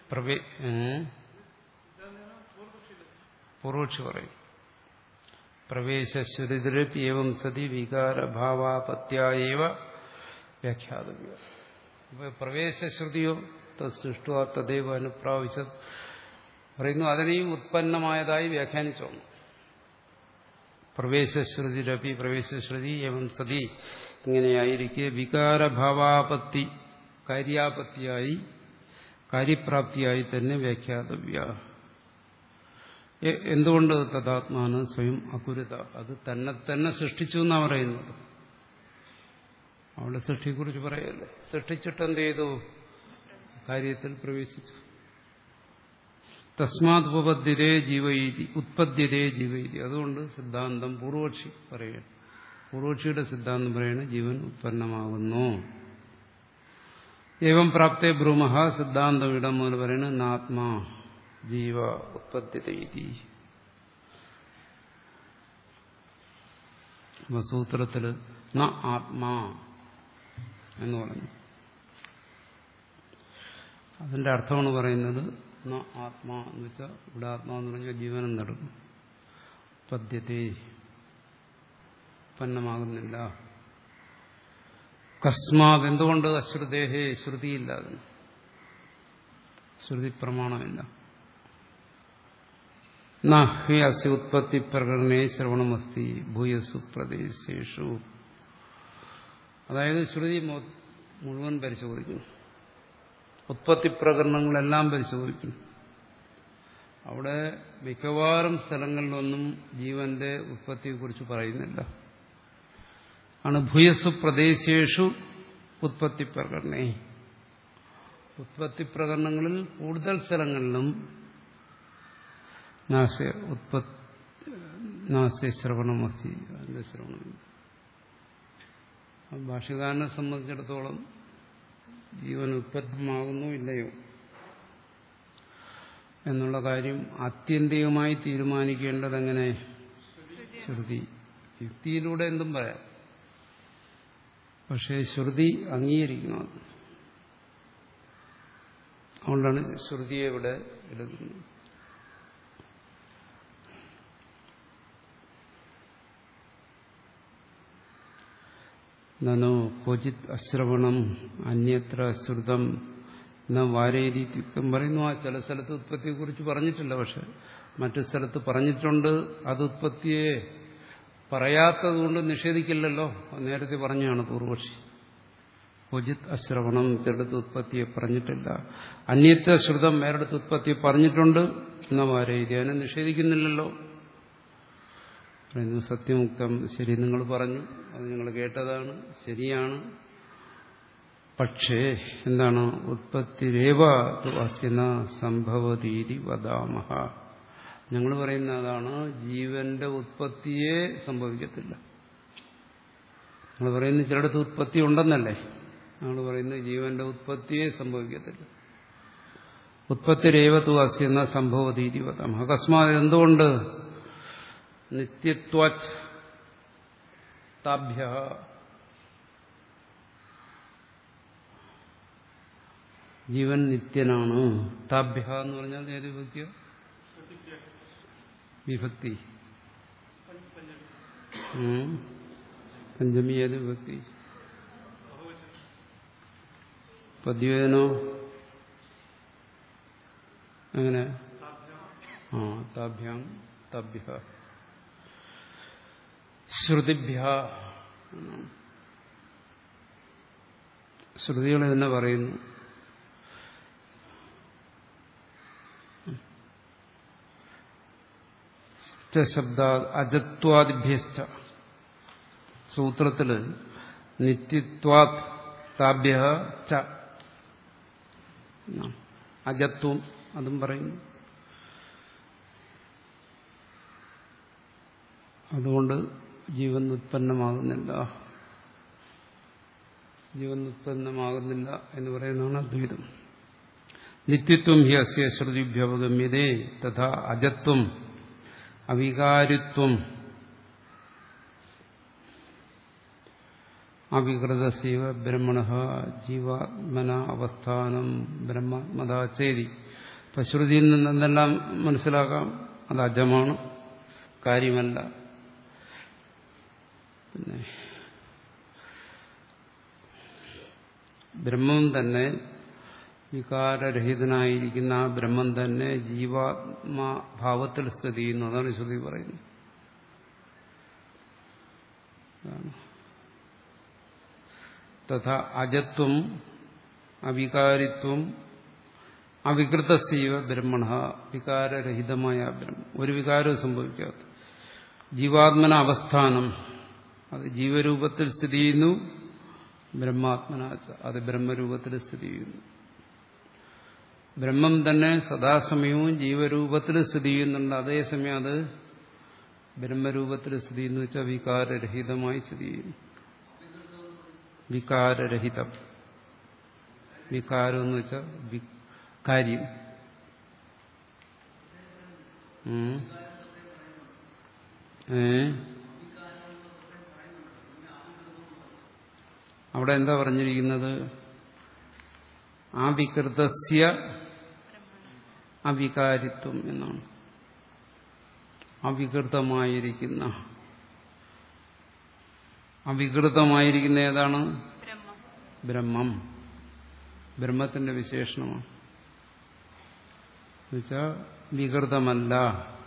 പൂർവക്ഷി പറയും പ്രവേശശ്രുതിരപ്യേവം സതി വികാരഭാവാപത്യായേവ വ്യാഖ്യാതവ്യ. അപ്പോൾ പ്രവേശശ്രുതിയോ തൃഷ്ടുവാ തദൈവ അനുപ്രാവശ്യ പറയുന്നു, അതിനെയും ഉത്പന്നമായതായി വ്യാഖ്യാനിച്ചോണം. പ്രവേശശ്രുതിരപി പ്രവേശശ്രുതി ഏവം സതി ഇങ്ങനെയായിരിക്കെ വികാരഭാവാപത്തി കാര്യാപത്തിയായി കാര്യപ്രാപ്തിയായി തന്നെ വ്യാഖ്യാതവ്യ. എന്തുകൊണ്ട്? തദാത്മാന് സ്വയം അകുരുത, അത് തന്നെ തന്നെ സൃഷ്ടിച്ചു എന്നാണ് പറയുന്നത്. അവിടെ സൃഷ്ടിയെക്കുറിച്ച് പറയല്ലേ, സൃഷ്ടിച്ചിട്ട് എന്ത് ചെയ്തു? കാര്യത്തിൽ പ്രവേശിച്ചു. തസ്മാത് ഉപപദ്ധ്യതേ ജീവൈതി ഉത്പദ്ധ്യതേ ജീവൈതി. അതുകൊണ്ട് സിദ്ധാന്തം പൂർവക്ഷി പറയുന്നു, പൂർവക്ഷിയുടെ സിദ്ധാന്തം പറയുന്നത് ജീവൻ ഉത്പന്നമാകുന്നു. ഏവം പ്രാപ്തേ ബ്രൂമഹ, സിദ്ധാന്തം ഇടം മുതൽ പറയുന്നത് നാത്മാ ജീവ ഉത്പദ്ധ്യതൈതി. സൂത്രത്തില് ന ആത്മാ എന്ന് പറഞ്ഞു. അതിന്റെ അർത്ഥമാണ് പറയുന്നത് ന ആത്മാ എന്ന് വെച്ചാൽ ഇവിടെ ആത്മാ എന്ന് പറഞ്ഞാൽ ജീവനം നടക്കും. പദ്യത്തെ ഉത്പന്നമാകുന്നില്ല. കസ്മാത് എന്തുകൊണ്ട്? അശ്രുതേഹേ ശ്രുതിയില്ലാതെ, ശ്രുതി പ്രമാണമില്ല. നഹി അസ്യ ഉത്പത്തി പ്രകരണേ ശ്രവണമസ്തി ഭൂയസു പ്രദേശേഷു. അതായത് ശ്രുതി മുഴുവൻ പരിശോധിക്കുന്നു, ഉത്പത്തി പ്രകരണങ്ങളെല്ലാം പരിശോധിക്കുന്നു. അവിടെ മിക്കവാറും സ്ഥലങ്ങളിലൊന്നും ജീവന്റെ ഉത്പത്തിയെക്കുറിച്ച് പറയുന്നില്ല. ആണ് ഭൂയസു പ്രദേശേഷു ഉത്പത്തി പ്രകരണേ. ഉത്പത്തി പ്രകരണങ്ങളിൽ കൂടുതൽ സ്ഥലങ്ങളിലും നാസ്യ ഉത്പത്തി നാസ്യ ശ്രവണമസ്തി, അതിന്റെ ശ്രവണമില്ല. ഭാഷ്യകാരനെ സംബന്ധിച്ചിടത്തോളം ജീവൻ ഉത്പന്നമാകുന്നു ഇല്ലയോ എന്നുള്ള കാര്യം ആത്യന്തികമായി തീരുമാനിക്കേണ്ടത് എങ്ങനെ? ശ്രുതി. യുക്തിയിലൂടെ എന്തും പറയാം, പക്ഷേ ശ്രുതി അംഗീകരിക്കണം. അതുകൊണ്ടാണ് ശ്രുതിയെ ഇവിടെ എടുക്കുന്നത്. നനോ ക്വചിത് അശ്രവണം അന്യത്ര ശ്രുതം ന വാരേരിത്യുക്തം പറയുന്നു. ആ ചില സ്ഥലത്ത് ഉത്പത്തിയെക്കുറിച്ച് പറഞ്ഞിട്ടില്ല, പക്ഷെ മറ്റു സ്ഥലത്ത് പറഞ്ഞിട്ടുണ്ട്. അത് ഉത്പത്തിയെ പറയാത്തതുകൊണ്ട് നിഷേധിക്കില്ലല്ലോ. നേരത്തെ പറഞ്ഞാണ് പൂർവക്ഷി. ക്വചിത് അശ്രവണം ചിലടത്ത് ഉത്പത്തിയെ പറഞ്ഞിട്ടില്ല. അന്യത്ര ശ്രുതം വേറെടുത്ത് ഉത്പത്തിയെ പറഞ്ഞിട്ടുണ്ട്. എന്ന വാരേരി അതിനെ നിഷേധിക്കുന്നില്ലല്ലോ. സത്യമുക്തം, ശരി, നിങ്ങൾ പറഞ്ഞു, അത് ഞങ്ങൾ കേട്ടതാണ്, ശരിയാണ്. പക്ഷേ എന്താണ്? ഉത്പത്തിരേവ അസ്യന സംഭവതീതി വദാമഹ. ഞങ്ങൾ പറയുന്ന അതാണ്, ജീവന്റെ ഉത്പത്തിയെ സംഭവിക്കത്തില്ല. ഞങ്ങൾ പറയുന്നത് ചിലടത്ത് ഉത്പത്തി ഉണ്ടെന്നല്ലേ. ഞങ്ങൾ പറയുന്നത് ജീവന്റെ ഉത്പത്തിയെ സംഭവിക്കത്തില്ല. ഉത്പത്തിരേവ തു അസ്യന സംഭവതീതി വദാമഹ. അകസ്മാത് എന്തുകൊണ്ട്? നിത്യത്വാച്ച് താഭ്യ, ജീവൻ നിത്യനാണ്. താഭ്യ എന്ന് പറഞ്ഞാൽ ഏത് വിഭക്തിയോ? വിഭക്തി പഞ്ചമി. ഏത് വിഭക്തി? പദ്യവേദനോ? എങ്ങനെ? ആ താഭ്യാം താഭ്യ ശ്രുതിഭ്യ. ശ്രുതികൾ തന്നെ പറയുന്നു. ശബ്ദ അജത്വാദിഭ്യശ്ച. സൂത്രത്തില് നിത്യത്വാത് താഭ്യ ച അജത്വം അതും പറയുന്നു. അതുകൊണ്ട് ജീവൻ ഉത്പന്നമാകുന്നില്ല. ജീവൻ ഉത്പന്നമാകുന്നില്ല എന്ന് പറയുന്നതാണ് അദ്വൈതം. നിത്യത്വം ഹി അസ്യ ശ്രുതിഭ്യവഗമ്യതേ തഥാ അജത്വം അവികാരിത്വം അവികൃതസീവ ബ്രഹ്മണഃ ജീവാത്മന അവസ്ഥാനം ബ്രഹ്മാത്മതാ ചേതി. ഇപ്പം ശ്രുതിയിൽ നിന്ന് എന്തെല്ലാം മനസ്സിലാക്കാം? അത് അജമാണ്, കാര്യമല്ല. പിന്നെ ബ്രഹ്മം തന്നെ വികാരരഹിതനായിരിക്കുന്ന ആ ബ്രഹ്മം തന്നെ ജീവാത്മാഭാവത്തിൽ സ്ഥിതി ചെയ്യുന്നു. അതാണ് ശ്രുതി പറയുന്നത്. തഥാ അജത്വം അവികാരിത്വം അവികൃതസ്യവ ബ്രഹ്മണ, വികാരരഹിതമായ ബ്രഹ്മം, ഒരു വികാരവും സംഭവിക്കാത്ത ജീവാത്മന അവസ്ഥാനം, അത് ജീവരൂപത്തിൽ സ്ഥിതി ചെയ്യുന്നു. ബ്രഹ്മാത്മന, അത് ബ്രഹ്മരൂപത്തിൽ സ്ഥിതി ചെയ്യുന്നു. ബ്രഹ്മം തന്നെ സദാസമയവും ജീവരൂപത്തിൽ സ്ഥിതി ചെയ്യുന്നുണ്ട്. അതേസമയം അത് ബ്രഹ്മരൂപത്തിൽ സ്ഥിതി ചെയ്യുന്നു വെച്ചാൽ വികാരരഹിതമായി സ്ഥിതി ചെയ്യുന്നു. വികാരരഹിതം, വികാരം എന്ന് വെച്ചാൽ കാര്യം. ഏ അവിടെ എന്താ പറഞ്ഞിരിക്കുന്നത്? അവികൃതസ്യ അവികാരിത്വം എന്നാണ്. അവികൃതമായിരിക്കുന്ന, അവികൃതമായിരിക്കുന്ന ഏതാണ്? ബ്രഹ്മം. ബ്രഹ്മത്തിന്റെ വിശേഷണമാണ്. എന്നുവെച്ചാൽ വികൃതമല്ല,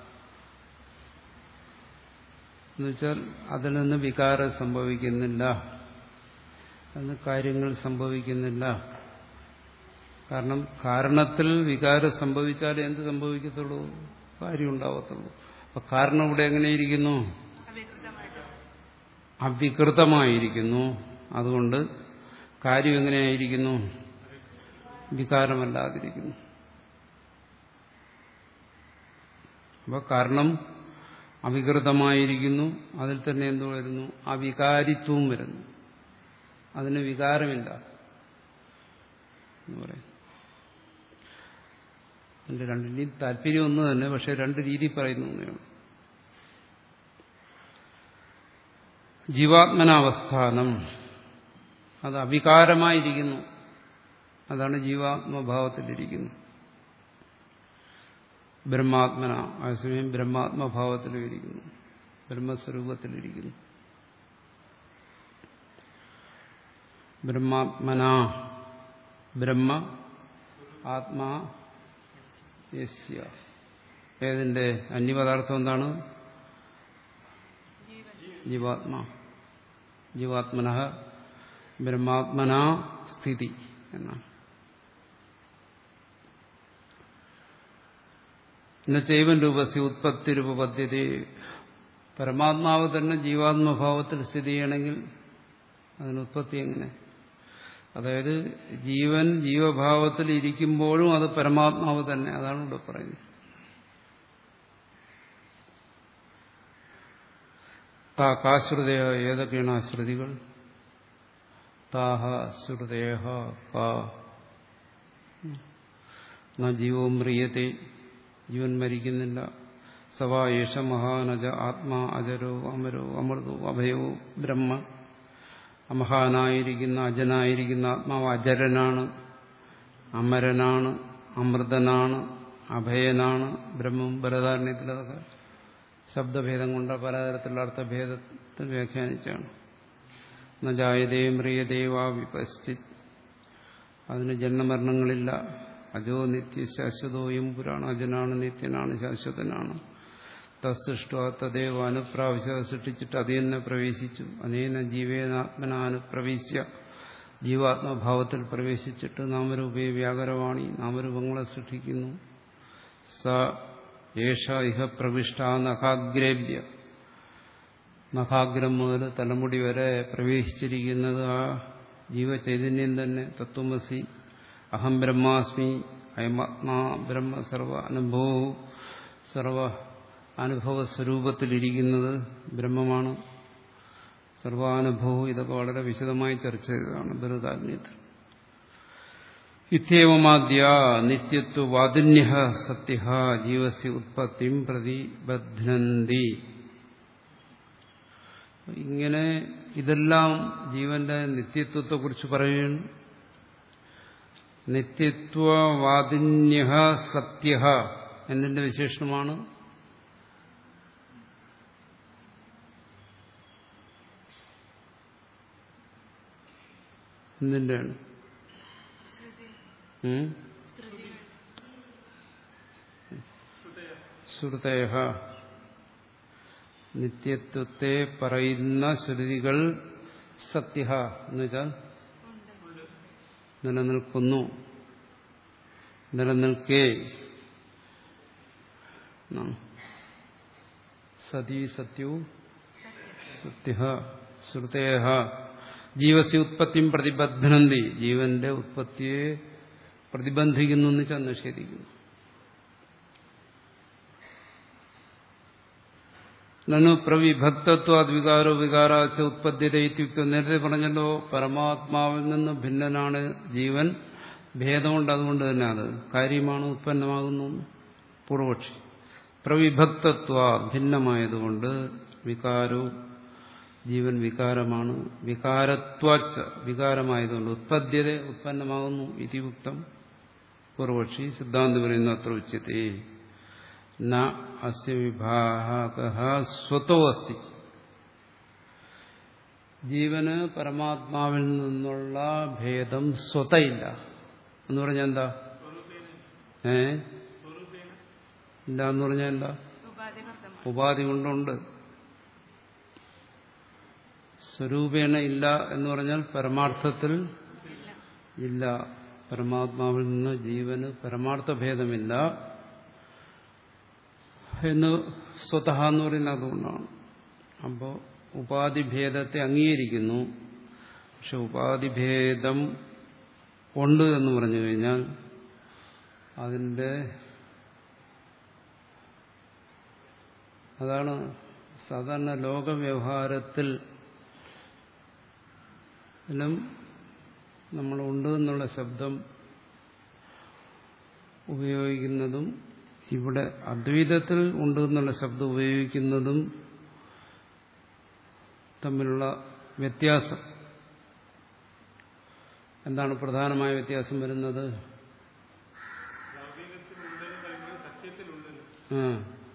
എന്നുവെച്ചാൽ അതിൽ നിന്ന് വികാരം സംഭവിക്കുന്നില്ല, അതിന് കാര്യങ്ങൾ സംഭവിക്കുന്നില്ല. കാരണം കാരണത്തിൽ വികാരം സംഭവിച്ചാലേ എന്ത് സംഭവിക്കത്തുള്ളൂ? കാര്യം ഉണ്ടാവത്തുള്ളൂ. അപ്പൊ കാരണം ഇവിടെ എങ്ങനെയിരിക്കുന്നു? അവികൃതമായിരിക്കുന്നു. അതുകൊണ്ട് കാര്യം എങ്ങനെയായിരിക്കുന്നു? വികാരമല്ലാതിരിക്കുന്നു. അപ്പൊ കാരണം അവികൃതമായിരിക്കുന്നു, അതിൽ തന്നെ എന്ത് വരുന്നു? അവികാരിത്വവും വരുന്നു. അതിന് വികാരമില്ല എന്ന് പറയും. അതിന്റെ രണ്ടിന്റെയും താല്പര്യം ഒന്ന് തന്നെ, പക്ഷെ രണ്ട് രീതി പറയുന്നു. ജീവാത്മനാവസ്ഥാനം, അത് അവികാരമായിരിക്കുന്നു. അതാണ് ജീവാത്മഭാവത്തിലിരിക്കുന്നു. ബ്രഹ്മാത്മന, അതേസമയം ബ്രഹ്മാത്മഭാവത്തിലും ഇരിക്കുന്നു, ബ്രഹ്മസ്വരൂപത്തിലിരിക്കുന്നു. ബ്രഹ്മാത്മന, ബ്രഹ്മ ആത്മാ യസ്യ. ഏതിന്റെ അന്യപദാർത്ഥം എന്താണ്? ജീവാത്മാ. ജീവാത്മന ബ്രഹ്മാത്മന സ്ഥിതി എന്നാണ്. എന്നുവെച്ചൈവൻ രൂപസ്യ ഉത്പത്തി രൂപപദ്ധ്യത. പരമാത്മാവ് തന്നെ ജീവാത്മഭാവത്തിൽ സ്ഥിതി ചെയ്യണമെങ്കിൽ അതിന് ഉത്പത്തി എങ്ങനെ? അതായത് ജീവൻ ജീവഭാവത്തിൽ ഇരിക്കുമ്പോഴും അത് പരമാത്മാവ് തന്നെ. അതാണ് ഇവിടെ പറയുന്നത്. താ കാശ്രുതയ, ഏതൊക്കെയാണ് ആ ശ്രുതികൾ? താഹ ശ്രുതയ കാ ന ജീവോ മ്രിയത്തെ, ജീവൻ മരിക്കുന്നില്ല. സവാ യേശ മഹാനജ ആത്മാ അജരോ അമരോ അമൃതോ അഭയോ ബ്രഹ്മ. അമഹാനായിരിക്കുന്ന അജനായിരിക്കുന്ന ആത്മാവ് അജരനാണ്, അമരനാണ്, അമൃതനാണ്, അഭയനാണ്. ബ്രഹ്മം ബൃഹദാരണ്യത്തിലതൊക്കെ ശബ്ദഭേദം കൊണ്ട് പലതരത്തിലുള്ള അർത്ഥഭേദത്തിൽ വ്യാഖ്യാനിച്ചാണ്. ന ജായതേ മ്രിയതേ വാ വിപശ്ചിത്, അതിന് ജന്മമരണങ്ങളില്ല. അജോ നിത്യ ശാശ്വതോയും പുരാണ്, അജനാണ്, നിത്യനാണ്, ശാശ്വതനാണ്. തസ്സൃഷ്ട തദേവ അനുപ്രാവശ്യ, സൃഷ്ടിച്ചിട്ട് അത് തന്നെ പ്രവേശിച്ചു. അനേന ജീവേനാത്മന അനുപ്രവേശ്യ, ജീവാത്മഭാവത്തിൽ പ്രവേശിച്ചിട്ട് നാമരൂപേ വ്യാകരവാണി, നാമരൂപങ്ങളെ സൃഷ്ടിക്കുന്നു. സ ഏഷ ഇഹ പ്രവിഷ്ട നഖാഗ്രേഭ്യ, നഖാഗ്രം മുതൽ തലമുടി വരെ പ്രവേശിച്ചിരിക്കുന്നത് ആ ജീവചൈതന്യം തന്നെ. തത്വമസി അഹം ബ്രഹ്മാസ്മി, അയമാത്മാ ബ്രഹ്മ സർവ അനുഭവ സർവ അനുഭവ സ്വരൂപത്തിലിരിക്കുന്നത് ബ്രഹ്മമാണ്. സർവാനുഭവം, ഇതൊക്കെ വളരെ വിശദമായി ചർച്ച ചെയ്തതാണ് ബൃഹദാരണ്യത്തിൽ. ഇത്യേവമാദ്യ നിത്യത്വവാദിന്യ സത്യ ജീവസ്യ ഉത്പത്തിം പ്രതിബധ്നന്തി. ഇങ്ങനെ ഇതെല്ലാം ജീവന്റെ നിത്യത്വത്തെക്കുറിച്ച് പറയുന്നു. നിത്യത്വവാദിന്യ സത്യ എന്നതിന്റെ വിശേഷണമാണ് എന്തിൻ്റെയാണ്? ശ്രുതേഹ നിത്യത്വത്തെ പറയുന്ന ശ്രുതികൾ സത്യ എന്ന് വെച്ചാൽ നിലനിൽക്കുന്നു, നിലനിൽക്കേ. സതി സത്യവും സത്യ ശ്രുതേഹ ജീവസ്യ ഉത്പത്തിയും പ്രതിബന്ധനന്തി, ജീവന്റെ ഉത്പത്തിയെ പ്രതിബന്ധിക്കുന്നു എന്ന് വെച്ചാൽ നിഷേധിക്കുന്നു. നനു പ്രവിഭക്തത്വാദ് വികാരോ വികാരാച്ച ഉത്പദ്ധ്യത ഇത്യുക്തം. നേരത്തെ പറഞ്ഞല്ലോ പരമാത്മാവിൽ നിന്ന് ഭിന്നനാണ് ജീവൻ, ഭേദമുണ്ട്, അതുകൊണ്ട് തന്നെ അത് കാര്യമാണ്, ഉത്പന്നമാകുന്നു. പൂർവക്ഷി പ്രവിഭക്തത്വ ഭിന്നമായതുകൊണ്ട് വികാരോ ജീവൻ വികാരമാണ്, വികാരത്വാച്ച വികാരമായതുകൊണ്ട് ഉത്പദ്ധ്യത ഉത്പന്നമാകുന്നു ഇതിയുക്തം. പൂർവക്ഷി സിദ്ധാന്തം പറയുന്നു അത്ര ഉച്യത്തെ ന അസ്യ വിഭാഗഃ സ്വതോ അസ്തി. ജീവന് പരമാത്മാവിൽ നിന്നുള്ള ഭേദം സ്വതയില്ല എന്ന് പറഞ്ഞാൽ എന്താ? ഏ ഇല്ല എന്ന് പറഞ്ഞാൽ എന്താ? ഉപാധി കൊണ്ടുണ്ട്. സ്വരൂപേണ ഇല്ല എന്ന് പറഞ്ഞാൽ പരമാർത്ഥത്തിൽ ഇല്ല. പരമാത്മാവിൽ നിന്ന് ജീവന് പരമാർത്ഥ ഭേദമില്ല എന്ന് സ്വതഹ എന്ന് പറയുന്നത് അതുകൊണ്ടാണ്. അപ്പോൾ ഉപാധിഭേദത്തെ അംഗീകരിക്കുന്നു. പക്ഷെ ഉപാധിഭേദം ഉണ്ട് എന്ന് പറഞ്ഞു കഴിഞ്ഞാൽ അതിൻ്റെ അതാണ് സാധാരണ ലോകവ്യവഹാരത്തിൽ നമ്മൾ ഉണ്ട് എന്നുള്ള ശബ്ദം ഉപയോഗിക്കുന്നതും ഇവിടെ അദ്വൈതത്തിൽ ഉണ്ട് എന്നുള്ള ശബ്ദം ഉപയോഗിക്കുന്നതും തമ്മിലുള്ള വ്യത്യാസം എന്താണ്? പ്രധാനമായ വ്യത്യാസം വരുന്നത് ആ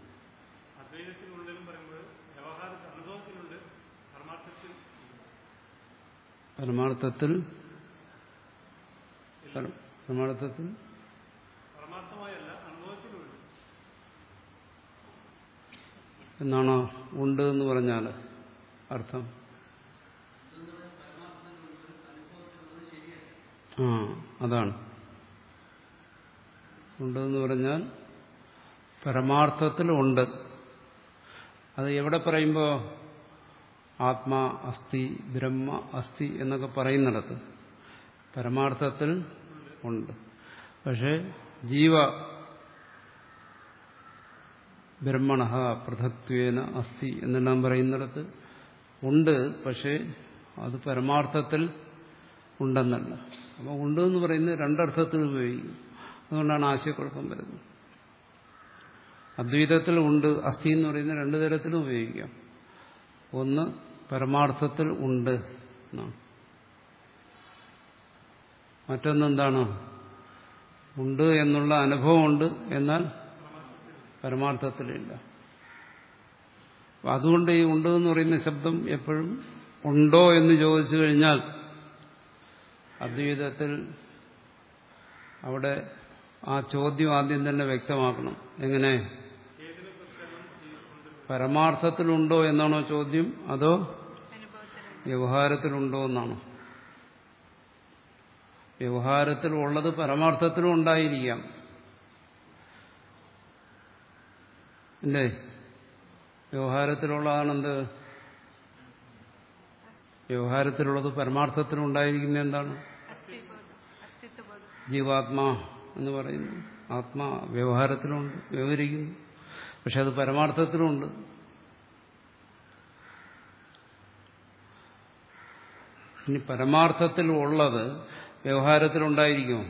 പരമാർത്ഥത്തിൽ പരമാർത്ഥത്തിൽ എന്നാണോ ഉണ്ട് എന്ന് പറഞ്ഞാൽ അർത്ഥം? ആ അതാണ് ഉണ്ടെന്ന് പറഞ്ഞാൽ പരമാർത്ഥത്തിൽ ഉണ്ട്. അത് എവിടെ പറയുമ്പോൾ ആത്മാ അസ്ഥി ബ്രഹ്മ അസ്ഥി എന്നൊക്കെ പറയുന്നിടത്ത് പരമാർത്ഥത്തിൽ ഉണ്ട്. പക്ഷെ ജീവ ബ്രഹ്മണ പൃഥക്ത്വേന അസ്ഥി എന്നെല്ലാം പറയുന്നിടത്ത് ഉണ്ട്, പക്ഷെ അത് പരമാർത്ഥത്തിൽ ഉണ്ടെന്നല്ല. അപ്പോൾ ഉണ്ട് എന്ന് പറയുന്നത് രണ്ടർത്ഥത്തിൽ ഉപയോഗിക്കും. അതുകൊണ്ടാണ് ആശയക്കുഴപ്പം വരുന്നത്. അദ്വൈതത്തിൽ ഉണ്ട് അസ്ഥി എന്ന് പറയുന്നത് രണ്ടു തരത്തിലും ഉപയോഗിക്കാം. ഒന്ന് പരമാർത്ഥത്തിൽ ഉണ്ട് എന്നാണ്. മറ്റൊന്നെന്താണ്? ഉണ്ട് എന്നുള്ള അനുഭവമുണ്ട്, എന്നാൽ പരമാർത്ഥത്തിലില്ല. അതുകൊണ്ട് ഈ ഉണ്ട് എന്ന് പറയുന്ന ശബ്ദം എപ്പോഴും ഉണ്ടോ എന്ന് ചോദിച്ചു കഴിഞ്ഞാൽ അദ്വൈതത്തിൽ അവിടെ ആ ചോദ്യം ആദ്യം തന്നെ വ്യക്തമാക്കണം. എങ്ങനെ? പരമാർത്ഥത്തിലുണ്ടോ എന്നാണോ ചോദ്യം, അതോ വ്യവഹാരത്തിലുണ്ടോ എന്നാണോ? വ്യവഹാരത്തിൽ ഉള്ളത് പരമാർത്ഥത്തിലും ഉണ്ടായിരിക്കാം അല്ലേ? വ്യവഹാരത്തിലുള്ളതാണെന്ത്? വ്യവഹാരത്തിലുള്ളത് പരമാർത്ഥത്തിലും ഉണ്ടായിരിക്കുന്ന എന്താണ്? ജീവാത്മാ എന്ന് പറയുന്നു. ആത്മാ വ്യവഹാരത്തിലുണ്ട്, വ്യവഹരിക്കുന്നു. പക്ഷെ അത് പരമാർത്ഥത്തിലുണ്ട്. ഇനി പരമാർത്ഥത്തിൽ ഉള്ളത് വ്യവഹാരത്തിലുണ്ടായിരിക്കുമോ?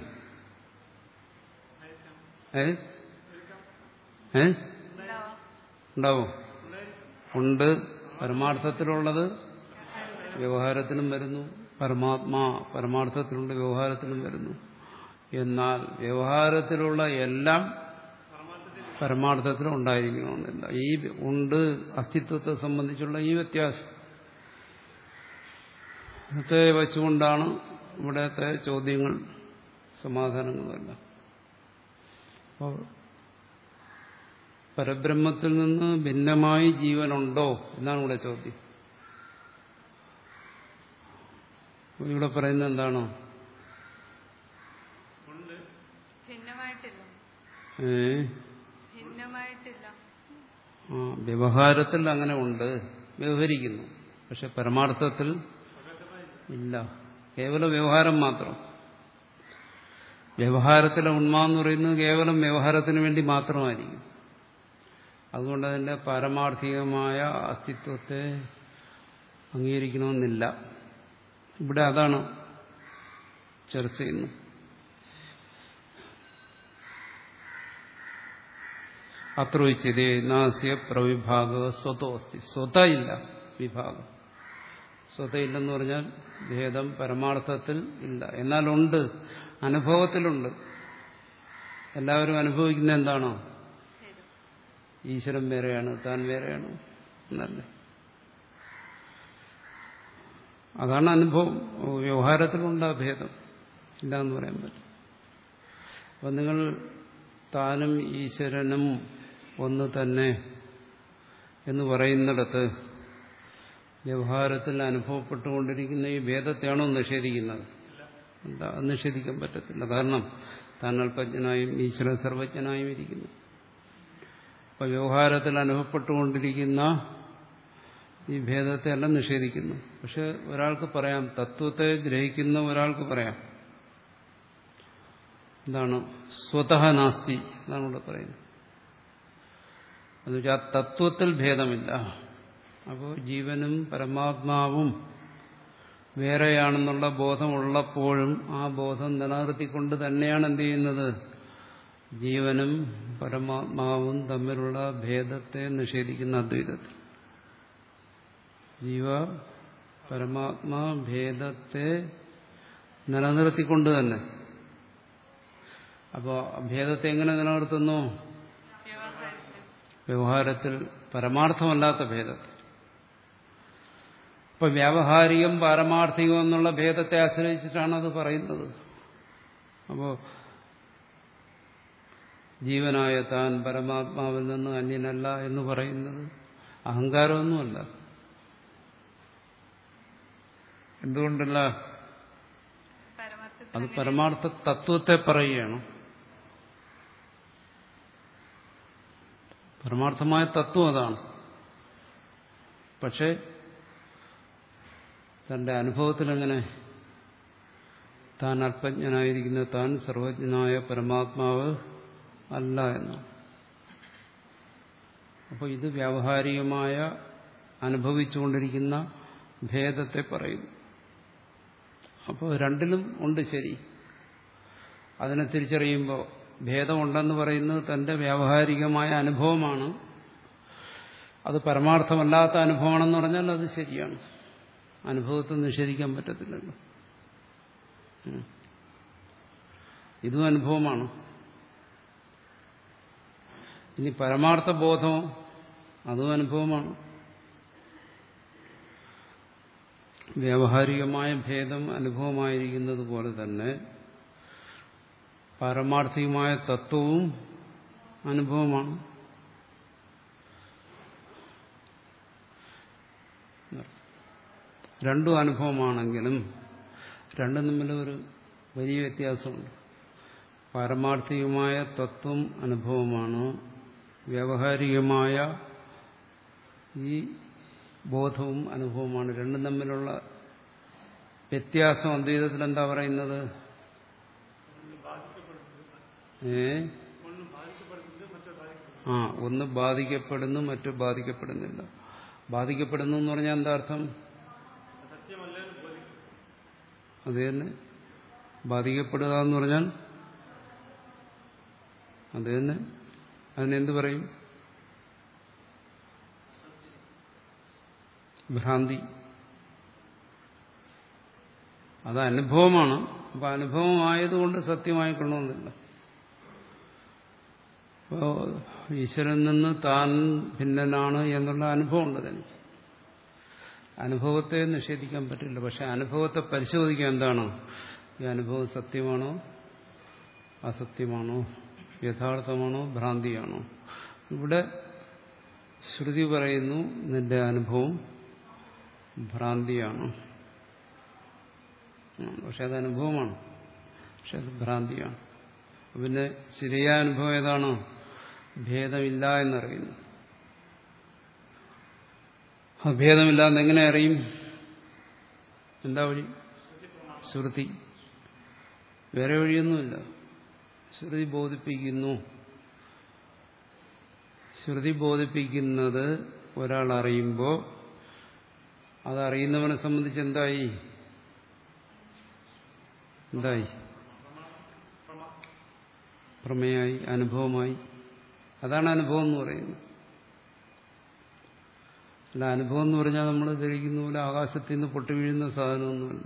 ഏ ഏ ഉണ്ടാവും. ഉണ്ട്. പരമാർത്ഥത്തിലുള്ളത് വ്യവഹാരത്തിലും വരുന്നു. പരമാത്മാ പരമാർത്ഥത്തിലുണ്ട്, വ്യവഹാരത്തിലും വരുന്നു. എന്നാൽ വ്യവഹാരത്തിലുള്ള എല്ലാം പരമാർത്ഥത്തിലും ഉണ്ടായിരിക്കണമെന്നില്ല. ഈ ഉണ്ട് അസ്തിത്വത്തെ സംബന്ധിച്ചുള്ള ഈ വ്യത്യാസം ത്തെ വെച്ചുകൊണ്ടാണ് ഇവിടത്തെ ചോദ്യങ്ങൾ സമാധാനങ്ങളുമല്ല. അപ്പോൾ പരബ്രഹ്മത്തിൽ നിന്ന് ഭിന്നമായി ജീവനുണ്ടോ എന്നാണ് ഇവിടെ ചോദ്യം. ഇവിടെ പറയുന്നത് എന്താണോ? ഏ ആ വ്യവഹാരത്തിൽ അങ്ങനെ ഉണ്ട്, വ്യവഹരിക്കുന്നു. പക്ഷെ പരമാർത്ഥത്തിൽ ഇല്ല, കേവല വ്യവഹാരം മാത്രം. വ്യവഹാരത്തിലെ ഉണ്മ എന്ന് പറയുന്നത് കേവലം വ്യവഹാരത്തിന് വേണ്ടി മാത്രമായിരിക്കും. അതുകൊണ്ട് അതിന്റെ പാരമാർത്ഥികമായ അസ്തിത്വത്തെ അംഗീകരിക്കണമെന്നില്ല. ഇവിടെ അതാണ് ചർച്ച ചെയ്യുന്നത്. അത്രോയിച്ചതേ നാസ്യ പ്രവിഭാഗ സ്വതോ അസ്തി. സ്വത ഇല്ല, വിഭാഗം. സ്വത ഇല്ലെന്ന് പറഞ്ഞാൽ ഭേദം പരമാർത്ഥത്തിൽ ഇല്ല. എന്നാലുണ്ട്, അനുഭവത്തിലുണ്ട്. എല്ലാവരും അനുഭവിക്കുന്ന എന്താണോ? ഈശ്വരൻ വേറെയാണ്, താൻ വേറെയാണ് എന്നല്ലേ. അതാണ് അനുഭവം. വ്യവഹാരത്തിലുണ്ട് ആ ഭേദം, ഇല്ല എന്ന് പറയാൻ പറ്റും. അപ്പം നിങ്ങൾ താനും ഈശ്വരനും ഒന്ന് തന്നെ എന്ന് പറയുന്നിടത്ത് വ്യവഹാരത്തിൽ അനുഭവപ്പെട്ടുകൊണ്ടിരിക്കുന്ന ഈ ഭേദത്തെയാണോ നിഷേധിക്കുന്നത്? എന്താ, നിഷേധിക്കാൻ പറ്റത്തില്ല. കാരണം താൻ അല്പജ്ഞനായും ഈശ്വരൻ സർവജ്ഞനായും ഇരിക്കുന്നു. അപ്പൊ വ്യവഹാരത്തിൽ അനുഭവപ്പെട്ടുകൊണ്ടിരിക്കുന്ന ഈ ഭേദത്തെ എല്ലാം നിഷേധിക്കുന്നു. പക്ഷെ ഒരാൾക്ക് പറയാം, തത്വത്തെ ഗ്രഹിക്കുന്ന ഒരാൾക്ക് പറയാം, എന്താണ് സ്വതഃ നാസ്തി എന്നാണ് ഇവിടെ പറയുന്നത്. എന്നുവെച്ചാൽ ആ തത്വത്തിൽ ഭേദമില്ല. അപ്പോൾ ജീവനും പരമാത്മാവും വേറെയാണെന്നുള്ള ബോധമുള്ളപ്പോഴും ആ ബോധം നിലനിർത്തിക്കൊണ്ട് തന്നെയാണ് എന്ത് ചെയ്യുന്നത്? ജീവനും പരമാത്മാവും തമ്മിലുള്ള ഭേദത്തെ നിഷേധിക്കുന്ന അദ്വൈതത്തിൽ. ജീവ പരമാത്മാ ഭേദത്തെ നിലനിർത്തിക്കൊണ്ട് തന്നെ. അപ്പോൾ ഭേദത്തെ എങ്ങനെ നിലനിർത്തുന്നു? വ്യവഹാരത്തിൽ പരമാർത്ഥമല്ലാത്ത ഭേദത്തെ. അപ്പൊ വ്യാവഹാരികം പാരമാർത്ഥികം എന്നുള്ള ഭേദത്തെ ആശ്രയിച്ചിട്ടാണ് അത് പറയുന്നത്. അപ്പോ ജീവനായ താൻ പരമാത്മാവിൽ നിന്ന് അന്യനല്ല എന്ന് പറയുന്നത് അഹങ്കാരമൊന്നുമല്ല. എന്തുകൊണ്ടല്ല? അത് പരമാർത്ഥ തത്വത്തെ പറയുകയാണ്. പരമാർത്ഥമായ തത്വം അതാണ്. പക്ഷെ തന്റെ അനുഭവത്തിലെങ്ങനെ താൻ അല്പജ്ഞനായിരിക്കുന്ന താൻ സർവജ്ഞനായ പരമാത്മാവ് അല്ല എന്നാണ്. അപ്പോൾ ഇത് വ്യാവഹാരികമായ അനുഭവിച്ചുകൊണ്ടിരിക്കുന്ന ഭേദത്തെ പറയുന്നു. അപ്പോൾ രണ്ടിലും ഉണ്ട് ശരി. അതിനെ തിരിച്ചറിയുമ്പോൾ ഭേദമുണ്ടെന്ന് പറയുന്നത് തന്റെ വ്യാവഹാരികമായ അനുഭവമാണ്. അത് പരമാർത്ഥമല്ലാത്ത അനുഭവമാണെന്ന് പറഞ്ഞാൽ അത് ശരിയാണ്. അനുഭവത്തെ നിഷേധിക്കാൻ പറ്റത്തില്ലല്ലോ. ഇതും അനുഭവമാണ്. ഇനി പരമാർത്ഥ ബോധമോ അതും അനുഭവമാണ്. വ്യാവഹാരികമായ ഭേദം അനുഭവമായിരിക്കുന്നത് പോലെ തന്നെ പാരമാർത്ഥികമായ തത്വവും അനുഭവമാണ്. രണ്ടും അനുഭവമാണെങ്കിലും രണ്ടും തമ്മിൽ ഒരു വലിയ വ്യത്യാസമുണ്ട്. പാരമാർത്ഥികമായ തത്വം അനുഭവമാണ്, വ്യാവഹാരികമായ ഈ ബോധവും അനുഭവമാണ്. രണ്ടും തമ്മിലുള്ള വ്യത്യാസം അദ്വൈതത്തിൽ എന്താ പറയുന്നത്? ഏ ആ ഒന്ന് ബാധിക്കപ്പെടുന്നു, മറ്റു ബാധിക്കപ്പെടുന്നില്ല. ബാധിക്കപ്പെടുന്നു എന്ന് പറഞ്ഞാൽ എന്താ അർത്ഥം? അത് തന്നെ. ബാധിക്കപ്പെടുക എന്ന് പറഞ്ഞാൽ അത് തന്നെ. അതിനെന്ത് പറയും? ഭ്രാന്തി. അത് അനുഭവമാണ്. അപ്പൊ അനുഭവമായതുകൊണ്ട് സത്യമായിക്കൊള്ളണമെന്നില്ല. അപ്പോ ഈശ്വരൻ നിന്ന് താൻ ഭിന്നനാണ് എന്നുള്ള അനുഭവമുണ്ട് തനിക്ക്. അനുഭവത്തെ നിഷേധിക്കാൻ പറ്റില്ല. പക്ഷെ അനുഭവത്തെ പരിശോധിക്കാൻ എന്താണ്? ഈ അനുഭവം സത്യമാണോ അസത്യമാണോ, യഥാർത്ഥമാണോ ഭ്രാന്തിയാണോ? ഇവിടെ ശ്രുതി പറയുന്നു നിന്റെ അനുഭവം ഭ്രാന്തിയാണ്. പക്ഷെ അത് അനുഭവമാണ്, പക്ഷെ അത് ഭ്രാന്തിയാണ്. പിന്നെ ശരിയായ അനുഭവം ഏതാണോ? ഭേദമില്ല എന്നറിയുന്നു. ഭേദമില്ല എന്നെങ്ങനെ അറിയും? എന്താ വഴി? ശ്രുതി. വേറെ വഴിയൊന്നുമില്ല. ശ്രുതി ബോധിപ്പിക്കുന്നു. ശ്രുതി ബോധിപ്പിക്കുന്നത് ഒരാൾ അറിയുമ്പോൾ അതറിയുന്നവനെ സംബന്ധിച്ച് എന്തായി? എന്തായി? പ്രമേയായി, അനുഭവമായി. അതാണ് അനുഭവം എന്ന് പറയുന്നത്. അല്ല, അനുഭവം എന്ന് പറഞ്ഞാൽ നമ്മൾ ധരിക്കുന്ന പോലെ ആകാശത്തിൽ നിന്ന് പൊട്ടി വീഴുന്ന സാധനമൊന്നുമല്ല.